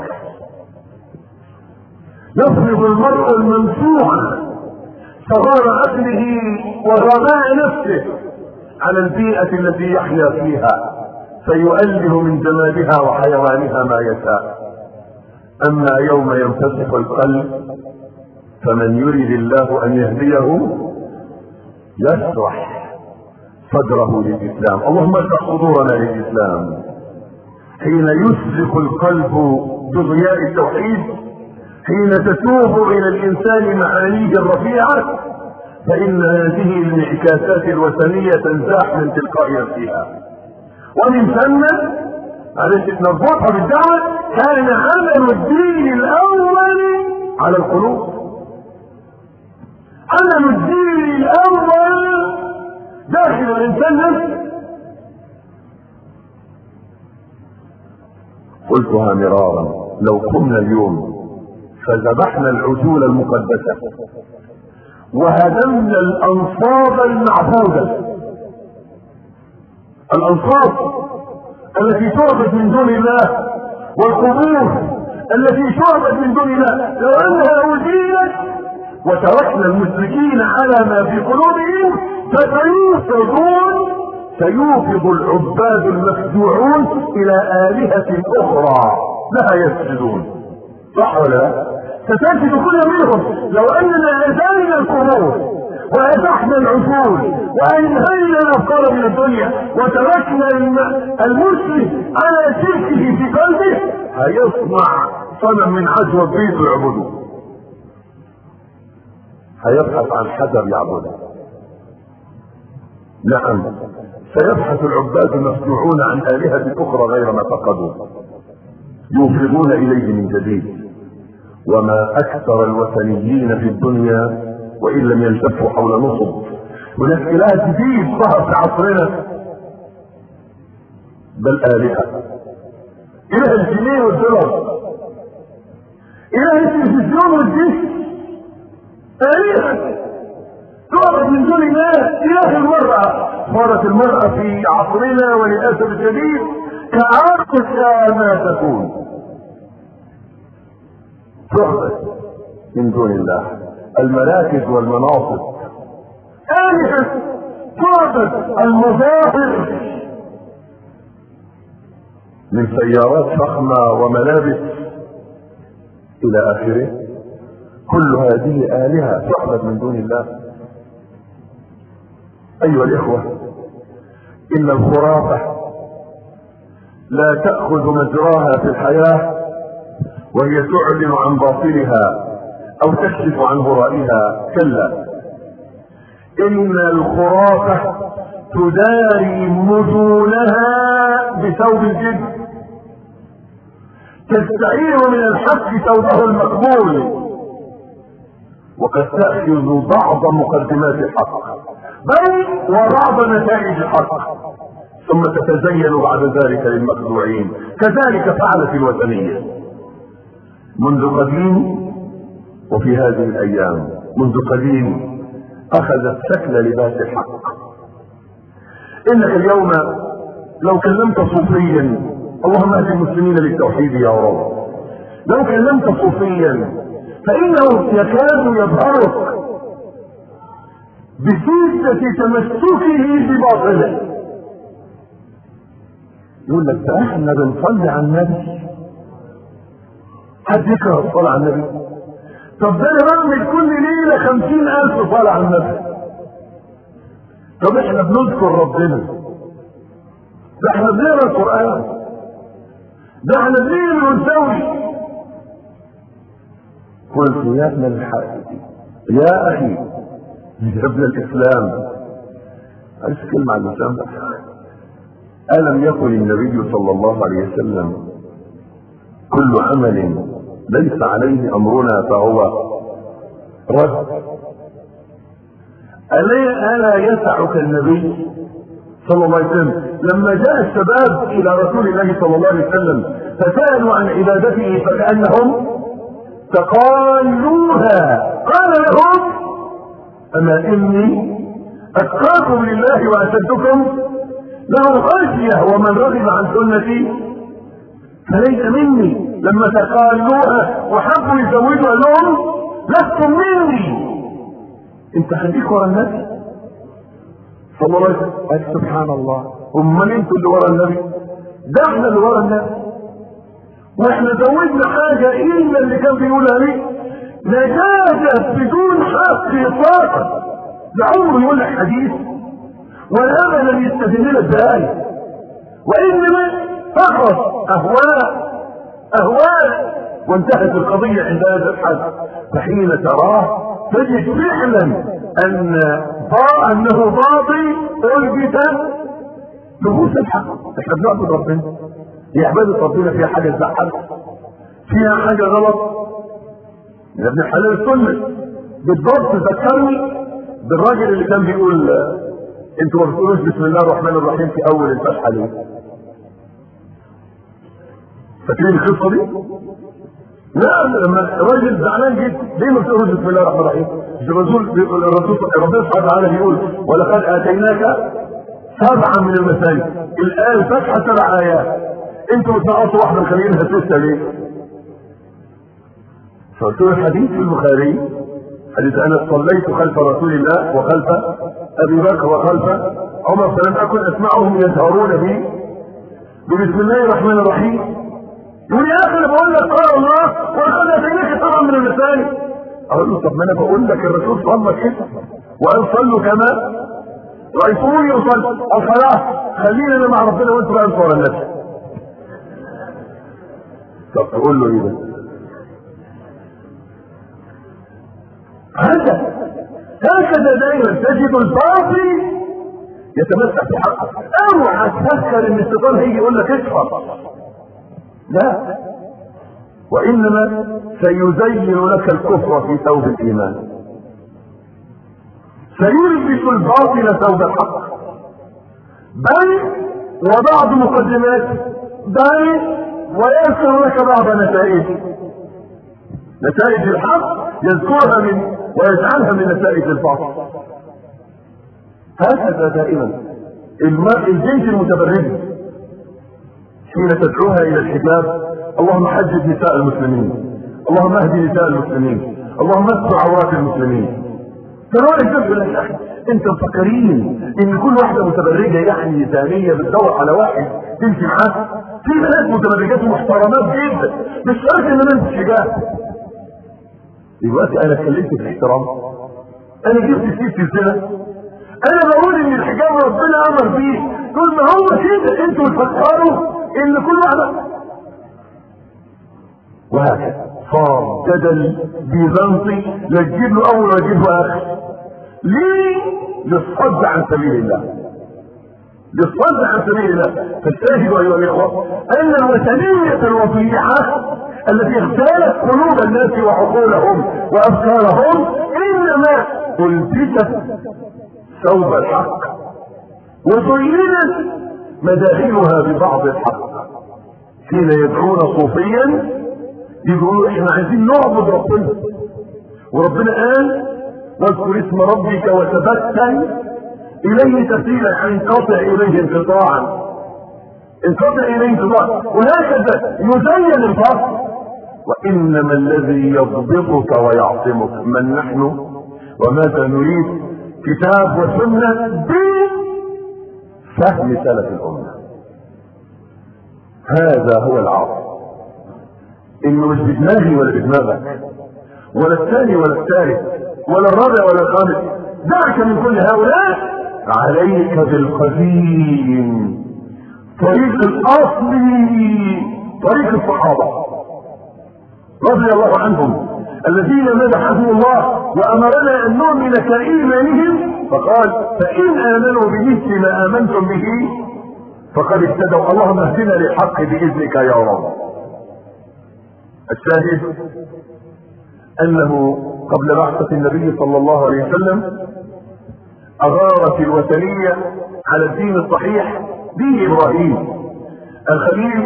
[SPEAKER 2] يفرض المرء المنسوخ صغار عقله وغباء نفسه على البيئة التي يحيا فيها، فيؤله من جمالها وحيوانها ما يشاء. أما يوم ينفسخ القلب فمن يريد الله أن يهديه يشرح صدره للإسلام. اللهم اشرح صدورنا للإسلام. حين يشرق القلب بضياء التوحيد، حين تتوب إلى الإنسان معانيه الرفيعة، فإن هذه الانعكاسات الوثنية تنزاح من تلقاء نفسها، ومن ثم على نربطها بالدعوة كان عمل الدين الأول على القلوب. عمل الدين الأول داخل الإنسان نفسه. قلتها مرارا، لو قمنا اليوم فذبحنا العجول المقدسة وهدمنا الأنصاب المعبودة، الأنصاب التي تعبد من دون الله والقبور التي تعبد من دون الله، لو أنها أزيلت وتركنا المشركين على ما في قلوبهم فسيوفضون سيوفض العباد المخدوعون إلى آلهة أخرى لها يسجدون. صح ولا لا؟ ستجد كل منهم لو أننا أزالنا القبور وأزحنا العقول وأنهينا الأفكار من الدنيا وتركنا المسلم على شركه في قلبه، هيصنع صنم من عجوة بيت يعبده، هيبحث عن حجر يعبده. نعم، سيبحث العباد المخدوعون عن آلهة أخرى غير ما فقدوا، يوفضون إليه من جديد. وما أكثر الوثنيين في الدنيا وإن لم يلتفوا حول نصب. هناك إله جديد ظهر في عصرنا، بل آلهة، إله الجنيه والدولار، إله التلفزيون والدش، آلهة تعبد من دون الله. إله المرأة، صارت المرأة في عصرنا وللأسف الشديد كعاقل ما تكون، تعبد من دون الله. المراكز والمناصب آلهة، تعبد المظاهر من سيارات فخمة وملابس إلى آخره، كل هذه آلهة تعبد من دون الله. أيها الإخوة، إن الخرافة لا تأخذ مجراها في الحياة وهي تعلن عن باطلها أو تكشف عن هرائها، كلا، إن الخرافة تداري مدونها بثوب الجد، تستعير من الحق ثوبه المقبول، وقد تأخذ بعض مقدمات الحق بل وبعض نتائج الحق، ثم تتزين بعد ذلك للمخدوعين. كذلك فعلت الوثنية منذ قديم، وفي هذه الأيام منذ قديم أخذت شكل لباس الحق. إنك اليوم لو كلمت صوفيا، اللهم اهد المسلمين للتوحيد يا رب، لو كلمت صوفيا فإنه يكاد يظهرك بشدة تمسكه بباطله. يقول لك ده احنا بنصلي على النبي، حد يكره الصلاة على النبي؟ طب ده انا بعمل كل ليلة خمسين ألف صلاة على النبي. طب احنا بنذكر ربنا، ده احنا بنقرا القرآن، ده احنا بنعمل ونسوي. قلت يا ابن الحق، يا أخي، يا ابن الإسلام، عايز كلمة عن الإسلام ده. ألم يقل النبي صلى الله عليه وسلم كل عمل ليس عليه أمرنا فهو رد؟ ألا ألا يسعك النبي صلى الله عليه وسلم لما جاء الشباب الى رسول الله صلى الله عليه وسلم فسألوا عن عبادته فكأنهم تقالوها، قال لهم اما اني اتقاكم لله واشدكم له خشية ومن رغب عن سنتي فليس مني. لما تقالوها وحبوا يزودوا لهم لستم مني، انت خليك ورا النبي صلى الله عليه وسلم. سبحان الله، امال انتوا اللي ورا النبي؟ ده احنا اللي ورا النبي، واحنا زودنا حاجه الا اللي كان بيقولها لي نجاة بدون حق اطلاقا. ده عمره يقول لك حديث ولا ابدا يستدل لك بآية، وانما فقط اهواء اهواء وانتهت القضيه عند هذا الحد. فحين تراه تجد فعلا ان انه باطل البت نفوس الحق. احنا بنعبد ربنا، هي عباده ربنا فيها حاجه تزعل، فيها حاجه غلط. يا ابن الحلال السنه بالضبط ذكرني بالراجل اللي كان بيقول انتوا ما بتقولوش بسم الله الرحمن الرحيم في اول الفتحه ليه؟ فاكرين القصه دي؟ لا، لما الراجل زعلان جدا ليه ما بتقولوش بسم الله الرحمن الرحيم؟ الرسول الرسول ربنا سبحانه وتعالى بيقول ولقد اتيناك سبعا من المثاني، الايه الفتحه سبع ايات، انتوا بتنقصوا واحده مخلينها سته ليه؟ فقلت له الحديث في البخاري حديث انا صليت خلف رسول الله وخلف ابي بكر وخلف عمر فلم اكن اسمعهم يجهرون بي بسم الله الرحمن الرحيم. يقول يا اخي انا بقول لك قال الله ولقد اتيناك سبعا من المثاني. اقول له طب ما انا بقول لك الرسول صلى كده وقال صلوا كما رايتوني يصلي. قال خلاص خلينا انا مع ربنا وانتوا بقى انتوا ورا النبي. طب تقول له ايه ده؟ هذا هكذا دائما تجد الباطل يتمسك بحقه. اوعى تفكر ان الشيطان هيجي يقول لك اكفر، لا، وانما سيزين لك الكفر في ثوب الايمان، سيلبس الباطل ثوب الحق، بل وبعض مقدمات، بل ويذكر لك بعض نتائج نتائج الحق يذكرها من ويجعلها من نتائج الباطل. هكذا دائما الجيش المتبرج حين تدعوها الى الحجاب اللهم حجب نساء المسلمين، اللهم اهدي نساء المسلمين، اللهم استر عورات المسلمين. فالواحد يقول لك يا اخي انت مفكرين ان كل واحده متبرجه يعني زانيه بتدور على واحد تمشي معاه؟ في بنات متبرجات محترمات جدا، مش شرط ان انت حجاب. دلوقتي انا اتكلمت في الاحترام، انا جبت سيره الزنا، انا بقول ان الحجاب ربنا امر بيه، كل ما هو كده انتوا تفكروا ان كل واحده وهكذا صار جدل بيزنطي لا تجيب له اول ولا تجيب له اخر. ليه؟ للصد عن سبيل الله، للصد عن سبيل الله. فالشاهد ايها الاخوه ان الوثنيه الوضيعه التي اغتالت قلوب الناس وعقولهم وافكارهم انما البست ثوب الحق وزينت مداخلها ببعض الحق. حين يدعون صوفيا يقولوا احنا عايزين نعبد ربنا، وربنا قال واذكر اسم ربك وتبتل اليه تبتيلا، يعني انقطع اليه انقطاعا، انقطع اليه انقطاعا، وهكذا يزين الفصل. وانما الذي يضبطك ويعصمك من نحن وماذا نريد؟ كتاب وسنه بفهم سلف الامه. هذا هو العصر، انه مش بدماغي ولا بدماغك ولا الثاني ولا الثالث ولا الرابع ولا الخامس. دعك من كل هؤلاء، عليك بالقديم، طريق الاصلي، طريق الصحابه رضي الله عنهم الذين مدحهم الله وامرنا ان نؤمن كايمانهم، فقال فان امنوا بمثل ما امنتم به فقد اهتدوا. اللهم اهدنا للحق باذنك يا رب. الشاهد انه قبل بعثة النبي صلى الله عليه وسلم أغارت الوثنية على الدين الصحيح دين إبراهيم الخليل،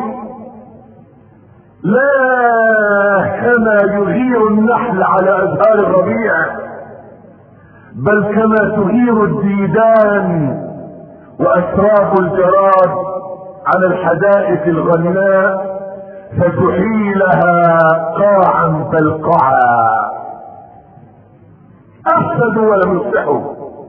[SPEAKER 2] لا كما يغير النحل على أزهار الربيع، بل كما تغير الديدان وأسراب الجراد على الحدائق الغناء فتحيلها قاعا بلقعا. أفسدوا ولم يصلحوا،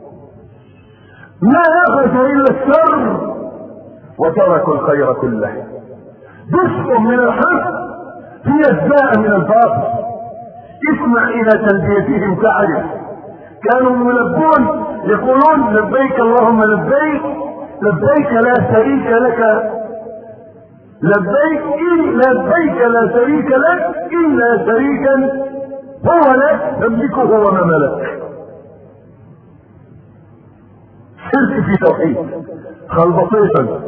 [SPEAKER 2] ما أخذوا إلا الشر وتركوا الخير كله. جزء من الحق هي أجزاء من الباطل. اسمع إلى تلبيتهم تعرف. كانوا ملبون يقولون لبيك اللهم لبيك، لبيك لا شريك لك، لبيك إن لبيك لا شريك لك إلا شريكا هو لك تملكه وما ملك. شرك في توحيد خلبطيطا.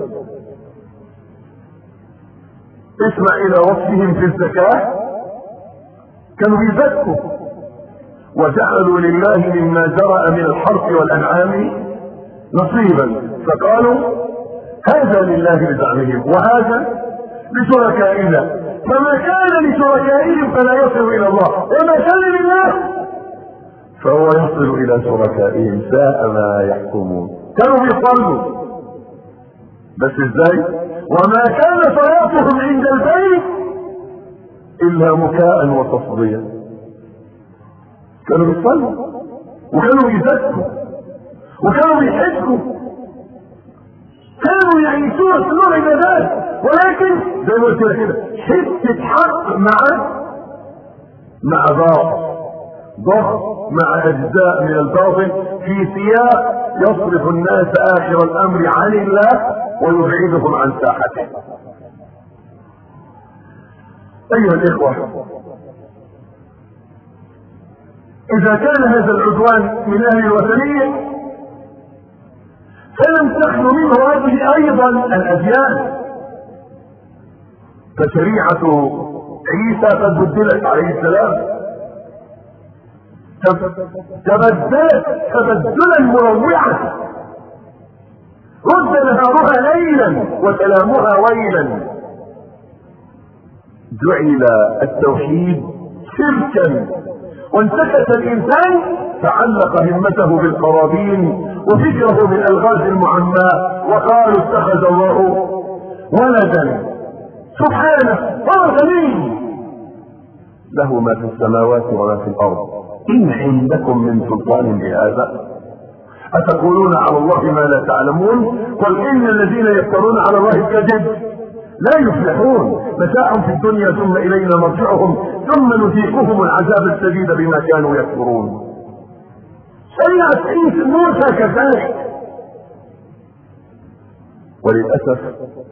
[SPEAKER 2] اسمع الى وصفهم في الزكاة، كانوا يزكوا وجعلوا لله مما جرأ من الحرث والانعام نصيبا، فقالوا هذا لله بزعمهم وهذا لشركائنا، فما كان لشركائهم فلا يصل الى الله، وما كان لله فهو يصل الى شركائهم. ساء ما يحكمون. كانوا بيصلوا بس ازاي؟ وما كان صلاتهم عند البيت الا مكاء وتصديا. كانوا بيصلوا وكانوا بيزكوا وكانوا بيحجوا، كانوا يعيشون سنور عبادات، ولكن زي ما قلت لك كده حته حق مع مع باطل، ضغط مع اجزاء من الباطل في سياق يصرف الناس اخر الامر عن الله ويبعدهم عن ساحته. ايها الاخوه، اذا كان هذا العدوان من اهل الوثنيه فلم تخل منه هذه ايضا الاديان، فشريعه عيسى قد بدلت عليه السلام، تبدلت تبدلا مروعا، رد نهارها ليلا وسلامها ويلا. جعل التوحيد شركا، وانتكس الانسان فعلق همته بالقرابين وفكره بالالغاز المعماء، وقالوا اتخذ الله ولدا. سبحانه هو غني له ما في السماوات وما في الارض، ان عندكم من سلطان بهذا اتقولون على الله ما لا تعلمون. قل ان الذين يفترون على الله الكذب لا يفلحون، متاع في الدنيا ثم الينا مرجعهم ثم نذيقهم العذاب الشديد بما كانوا يكفرون. شريعة عيسى موسى كذلك. وللاسف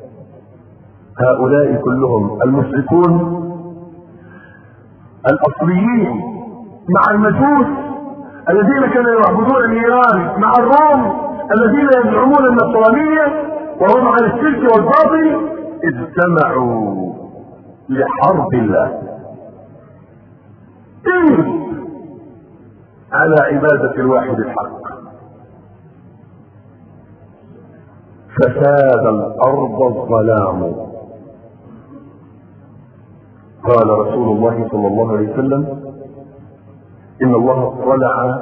[SPEAKER 2] هؤلاء كلهم المشركون الاصليين مع المجوس الذين كانوا يعبدون النيران، مع الروم الذين يزعمون النصرانية وهم على الشرك والباطل، اجتمعوا لحرب الله على عبادة الواحد الحق، فساد الارض الظلام. قال رسول الله صلى الله عليه وسلم ان الله اطلع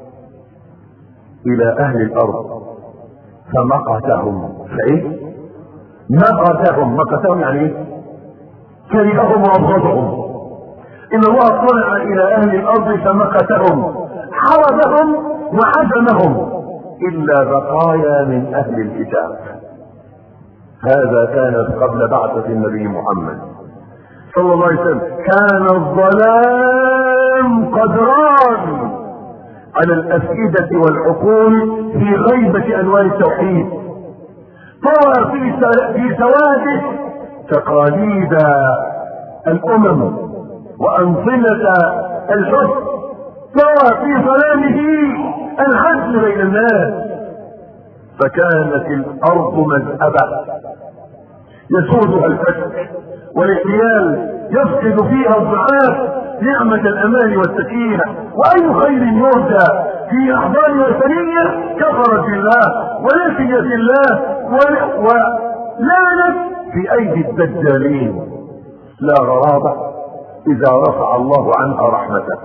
[SPEAKER 2] الى اهل الارض فمقتهم. فايه مقتهم؟ مقتهم يعني ايه؟ كرههم وابغضهم. ان الله اطلع الى اهل الارض فمقتهم، حربهم وعدمهم الا بقايا من اهل الكتاب. هذا كان قبل بعثة النبي محمد صلى الله عليه وسلم. كان الظلام قد ران على الافئدة والعقول في غيبة انواع التوحيد، طوى في سواده تقاليد الامم وانظمة الحكم، طوى في ظلامه العدل بين الناس، فكانت الارض مذهبة يسودها الفتك والاحتيال، يفقد فيها الضعاف نعمة الامان والسكينة. واي خير يرجى
[SPEAKER 3] في احضان وثنية كفرت بالله ونسيت الله ولعنت في ايدي الدجالين. لا غرابة اذا رفع الله عنها رحمته.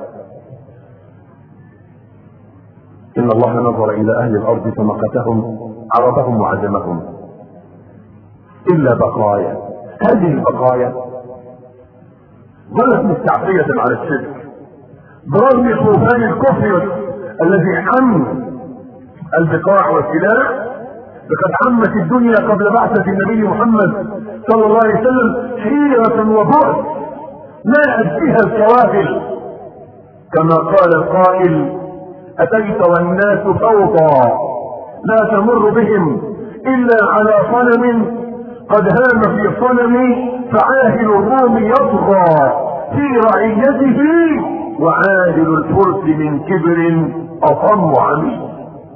[SPEAKER 3] ان الله نظر الى اهل الارض فمقتهم عربهم وعجمهم الا بقايا. هذه البقايا ظلت مستعصية على الشرك برغم طوفان الكفر الذي عم البقاع والسلاح. لقد عمت الدنيا قبل بعثة النبي محمد صلى الله عليه وسلم حيرة وبؤس ماءت بها الكوافل، كما قال القائل: أتيت والناس فوضى لا تمر بهم إلا على صنم قد هام في صنم فعاهل الروم يطغى في رعيته وعادل الفرس من كبر أصم عميد.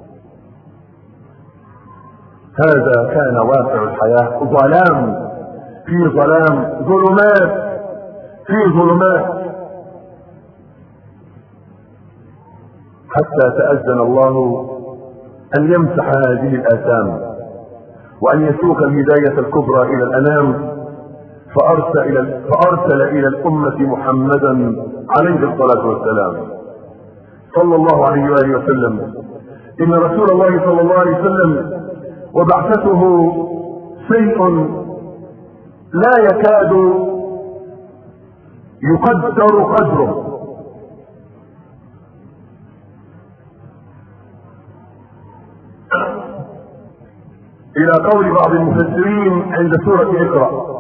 [SPEAKER 3] هذا كان واقع الحياة، ظلام في ظلام، ظلمات في ظلمات، حتى تأذن الله أن يمسح هذه الآثام وأن يسوق الهداية الكبرى إلى الأنام، فأرسل إلى, فأرسل إلى الأمة محمدا عليه الصلاة والسلام صلى الله عليه وآله وسلم. إن رسول الله صلى الله عليه وسلم وبعثته شيء لا يكاد يقدر قدره. إلى قول بعض المفسرين عند سورة اقرأ: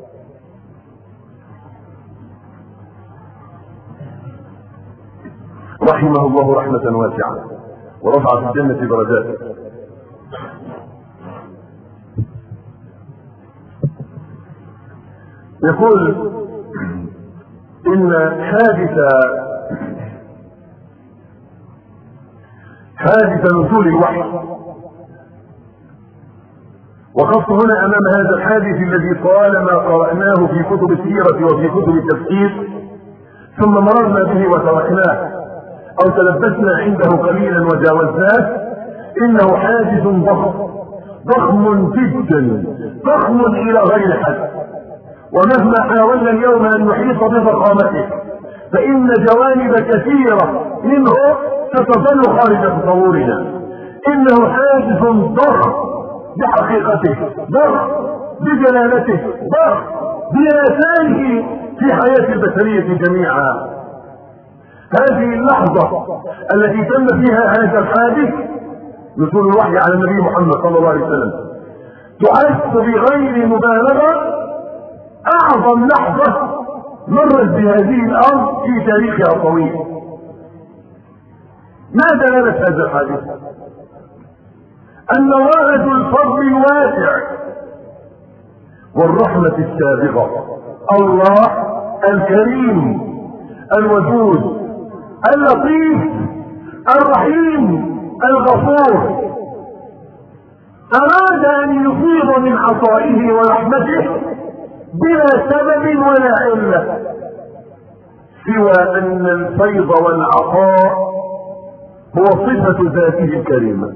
[SPEAKER 3] رحمه الله رحمة واسعة ورفع في الجنة درجاته. يقول إن حادثة حادثة نزول الوحي، وقفت هنا أمام هذا الحادث الذي طالما قرأناه في كتب السيرة وفي كتب التفسير ثم مررنا به وتركناه أو تلبسنا عنده قليلا وجاوزناه. إنه حادث ضخم ضخم جدا، ضخم إلى غير حد، ومهما حاولنا اليوم أن نحيط بضخامته فإن جوانب كثيرة منه ستظل خارج تصورنا. إنه حادث ضخم بحقيقته، ضخم بجلالته، ضخم بآثاره في حياة البشرية جميعا. هذه اللحظة التي تم فيها هذا الحادث نزول الوحي على النبي محمد صلى الله عليه وسلم تعد بغير مبالغة أعظم لحظة مرت بهذه الأرض في تاريخها الطويل. ما دلالة هذا الحادث؟ أن الله ذو الفضل الواسع والرحمة السابغة، الله الكريم الودود اللطيف الرحيم الغفور أراد أن يفيض من عطائه ورحمته بلا سبب ولا علة سوى أن الفيض والعطاء هو صفة ذاته الكريمة.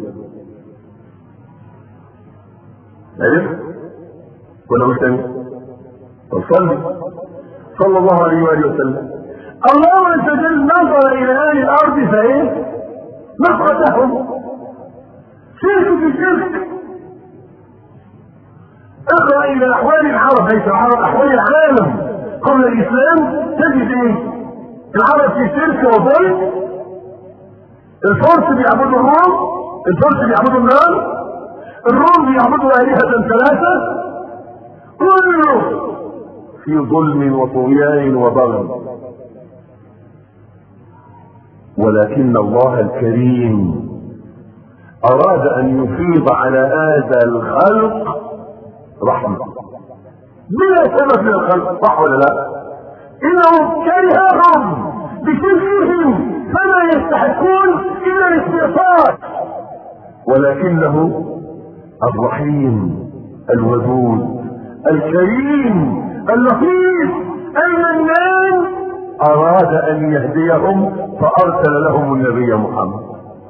[SPEAKER 3] عرفت؟ ولا مش تاني؟ صلى صلى الله عليه وآله وسلم. الله عز وجل نظر إلى أهل الأرض فإيه؟ مقتهم شرك في شرك. اقرأ إلى أحوال العرب، ليس العرب، أحوال العالم قبل الإسلام، تجد إيه؟ العرب في شرك وظلم. الفرس بيعبدوا الروم، الفرس بيعبدوا النار، الروم بيعبدوا آلهة ثلاثة، كله في ظلم وطغيان وبغي. ولكن الله الكريم أراد أن يفيض على هذا الخلق رحمة بلا سبب من الخلق، صح ولا لا؟ إنه كرههم بشركهم فما يستحقون إلا الاستئصال، ولكنه الرحيم الودود الكريم اللطيف المنان أراد أن يهديهم فأرسل لهم النبي محمد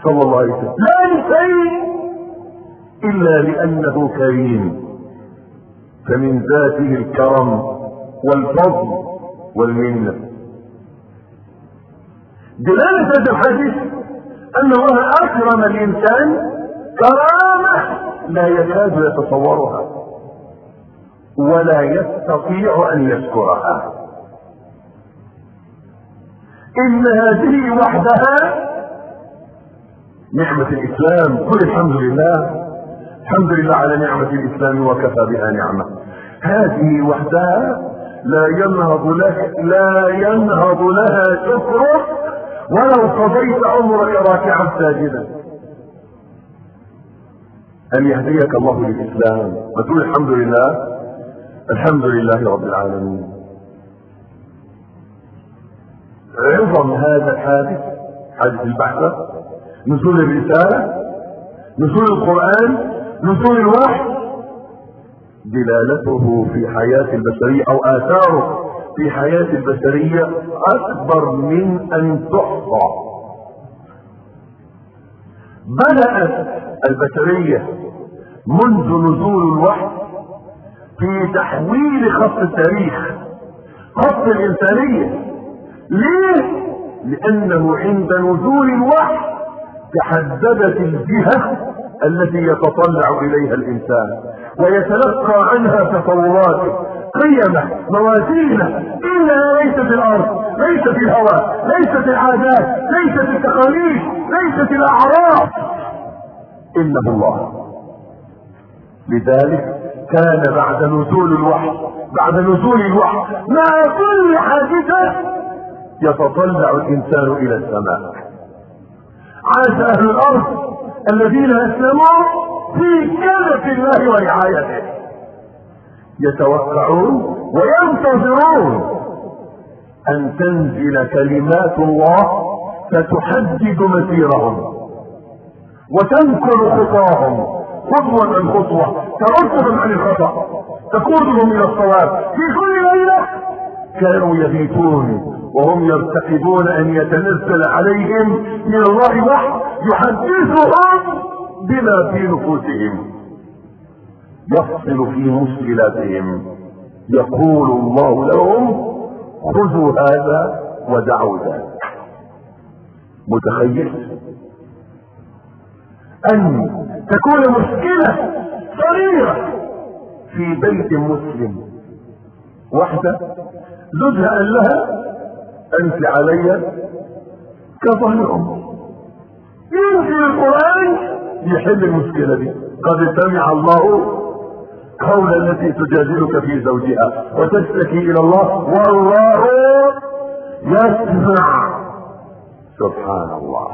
[SPEAKER 3] صلى الله عليه وسلم لا لشيء إلا لأنه كريم، فمن ذاته الكرم والفضل والمنة. دلالة هذا الحديث أن الله أكرم الإنسان كرامة لا يكاد يتصورها ولا يستطيع أن يذكرها. إن هذه وحدها نعمة الإسلام. قل الحمد لله، الحمد لله على نعمة الإسلام وكفى بها نعمة. هذه وحدها لا ينهض لك لا ينهض لها شكرك ولو قضيت عمرك راكعا ساجدا. أن يهديك الله للإسلام وتقول الحمد لله، الحمد لله رب العالمين. عظم هذا الحادث، حادث البعثة، نزول الرسالة، نزول القرآن، نزول الوحي، دلالته في حياة البشرية أو آثاره في حياة البشرية أكبر من أن تحصى. بدأت البشرية منذ نزول الوحي في تحويل خط التاريخ، خط الإنسانية. ليه؟ لأنه عند نزول الوحي تحددت الجهة التي يتطلع إليها الإنسان ويتلقى عنها تطوراته، قيمه، موازينه. إنها ليست الأرض، ليست الهواء، ليست العادات، ليست التقاليد، ليست الأعراف، إنه الله. لذلك كان بعد نزول الوحي بعد نزول الوحي مع كل حادثة يتطلع الإنسان إلى السماء. عاش أهل الأرض الذين أسلموا في كنف الله ورعايته، يتوقعون وينتظرون أن تنزل كلمات الله فتحدد مسيرهم وتنقل خطاهم خطوة عن خطوة، تردهم عن الخطأ، تقودهم إلى الصواب. في كل ليلة كانوا يبيتون وهم يرتقبون أن يتنزل عليهم من الله وحي يحدثهم بما في نفوسهم، يفصل في مشكلاتهم. يقول الله لهم خذوا هذا ودعوا ذاك. متخيل أن تكون مشكلة صغيرة في بيت مسلم، واحدة زوجها قال لها أنت علي كظهر أم، ينزل القرآن يحل المشكلة دي. قد سمع الله قول التي تجادلك في زوجها وتشتكي إلى الله والله يسمع. سبحان الله.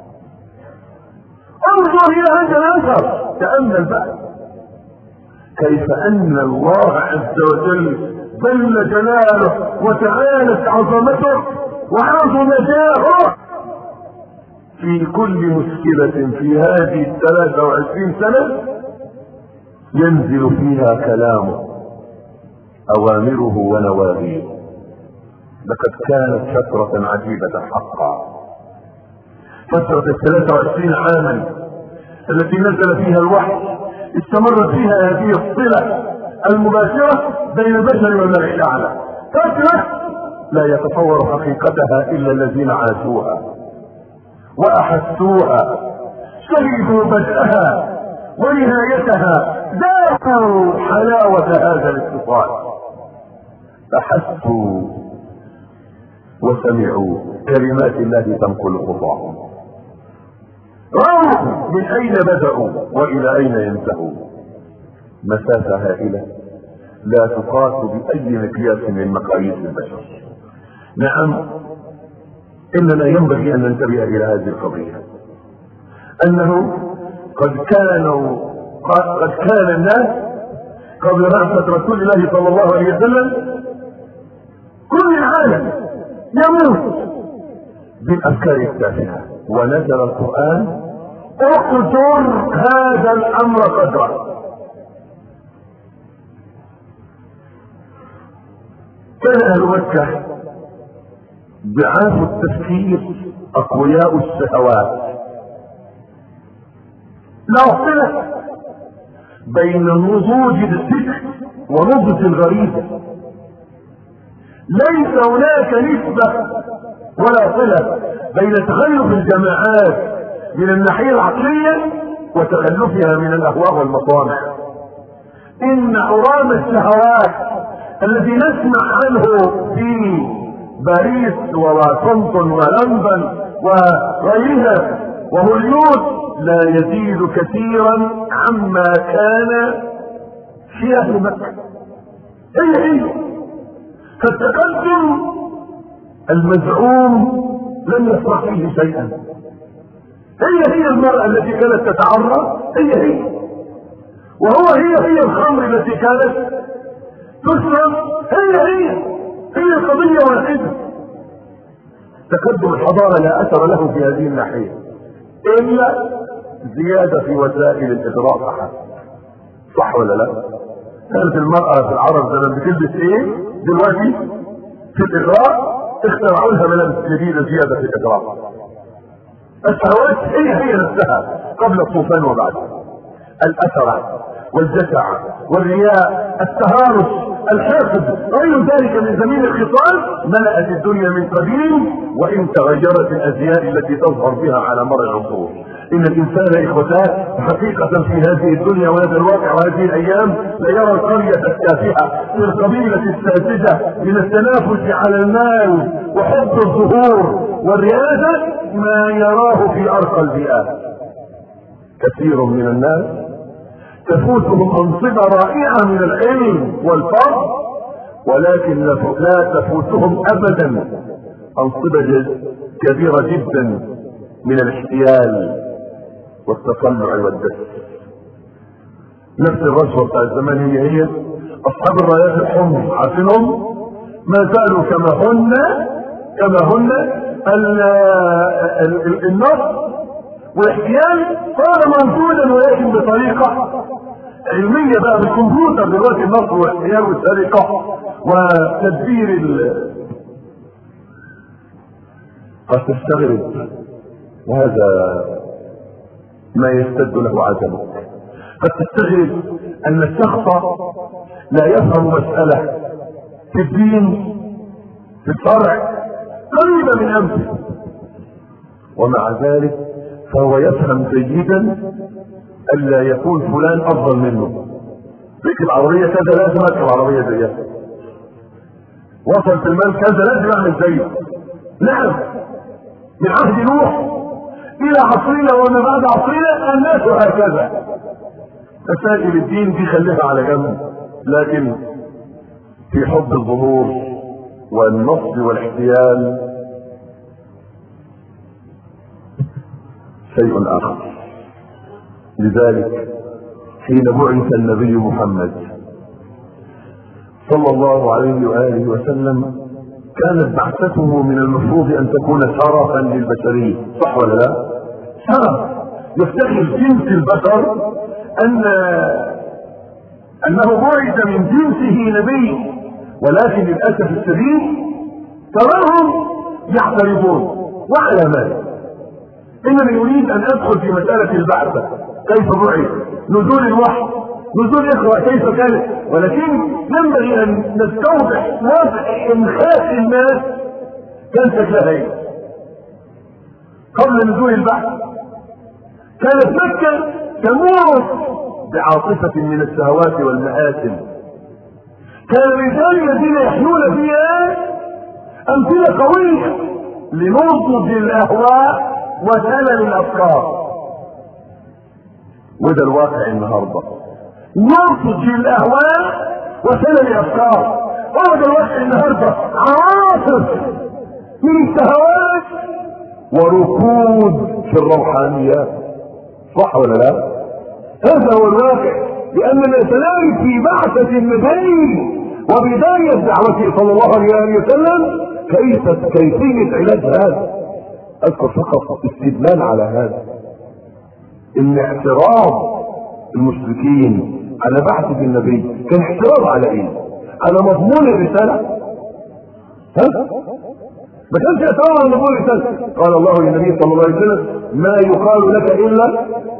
[SPEAKER 3] انظر إلى هذا الأثر، تأمل بقى كيف أن الله عز وجل جل جلاله وتعالت عظمته وعظم جاهه في كل مشكلة في هذه الثلاثة وعشرين سنة ينزل فيها كلامه، أوامره ونواهيه. لقد كانت فترة عجيبة حقا، فترة الثلاثة وعشرين عاما التي نزل فيها الوحي، استمرت فيها هذه الصلة المباشرة بين البشر والملأ الأعلى، فترة لا يتصور حقيقتها إلا الذين عاشوها وأحسوها، شهدوا بدءها ونهايتها، ذاقوا حلاوة هذا الاتصال، أحسوا وسمعوا كلمات الله تنقل خطاهم، رأوا من أين بدأوا وإلى أين ينتهوا. مسافة هائلة لا تقاس بأي مقياس من مقاييس البشر. نعم، إننا ينبغي أن ننتبه إلى هذه القضية، أنه قد كانوا قد كان الناس قبل بعثة رسول الله صلى الله عليه وسلم كل العالم يموت بالأفكار التافهة، ونزل القرآن اقدر هذا الأمر قدره. كان أهل مكة ضعاف التفكير أقوياء الشهوات، لا صلة بين نضوج الفكر ونضج الغريزة، ليس هناك نسبة ولا صلة بين تخلف الجماعات من الناحية العقلية وتخلفها من الأهواء والمطامع. إن حرام الشهوات الذي نسمع عنه في باريس وواشنطن ولندن وغيرها وهوليود لا يزيد كثيرا عما كان في أهل مكة. هي هي فالتقدم المزعوم لم يصنع فيه شيئا. هي هي المرأة التي كانت تتعرى، هي هي، وهو هي هي الخمر التي كانت تشرب، هي هي هي القضية واحدة. تقدم الحضارة لا أثر له في هذه الناحية إلا زيادة في وسائل الإغراء فحسب. صح ولا لا؟ كانت المرأة في العرب زمان بتلبس ايه؟ دلوقتي في الإغراء اخترعوا لها ملابس جديدة زيادة في الإغراء. الشهوات هي هي نفسها قبل الطوفان وبعده. الأثر والجشع والرياء، التهارش، الحقد، غير ذلك من زمين الخصال ملأت الدنيا من قديم، وإن تغيرت الأزياء التي تظهر بها على مر العصور. إن الإنسان إخوتاه حقيقة في هذه الدنيا وهذا الواقع وهذه الأيام لا يرى القرية التافهة في القبيلة الساذجة من التنافس على المال وحب الظهور والرياسة ما يراه في أرقى البيئات. كثير من الناس تفوتهم أنصبة رائعة من العلم والفضل، ولكن لا تفوتهم أبدا أنصبة كبيرة جدا من الاحتيال والتطلع والدس. نفس الرشوة بتاع الزمان هي هي. أصحاب الرايات الحمر عارفينهم ما زالوا كما هن كما هن النص والاحتيال صار موجودا، ولكن بطريقة علمية بقى بالكمبيوتر دلوقتي. النص والاحتيال والسرقة وتدبير ال قد تستغرب، وهذا ما يستد له عزمك. قد تستغرب ان الشخص لا يفهم مسألة في الدين في الشرع قريبة من أنفه، ومع ذلك فهو يفهم جيدا ألا يكون فلان أفضل منه. ركب عربية كذا لازم أركب عربية زيها، وصل في المال كذا لازم أعمل زيه. نعم، من عهد نوح إلى عصرنا وما بعد عصرنا الناس هكذا. مسائل الدين دي خليها على جنب، لكن في حب الظهور والنصب والاحتيال شيء آخر. لذلك حين بعث النبي محمد صلى الله عليه وآله وسلم كانت بعثته من المفروض أن تكون شرفا للبشرية. صح ولا لا؟ شرف يفتخر جنس البشر أن أنه بعث من جنسه نبي، ولكن للأسف الشديد تراهم يعترضون. وعلى ماذا؟ إنني أريد أن أدخل في مسألة البعثة، كيف بعث، نزول الوحي، نزول إخوة كيف كانت، ولكن ينبغي أن نستوضح واقع إنخاء الناس كان شكلها إيه. قبل نزول البعث كانت مكة تموت بعاطفة من الشهوات والمآثم. كان الرجال الذين يحيون فيها أمثلة قوية لنضج الأهواء وزلل الأفكار. وده الواقع النهارده، نضج الأهواء وزلل الأفكار. وده الواقع النهارده، عواطف من الشهوات وركود في الروحانيات. صح ولا لا؟ هذا هو الواقع، لأننا سنعرف في بعثة النبي وبداية دعوته صلى الله عليه وسلم كيف كيفية علاج هذا. أذكر فقط استدلال على هذا، إن اعتراض المشركين على بعثة النبي كان اعتراض على إيه؟ على مضمون الرسالة. ها؟ ما كانش اعتراض على مضمون الرسالة. قال الله للنبي صلى الله عليه وسلم: ما يقال لك إلا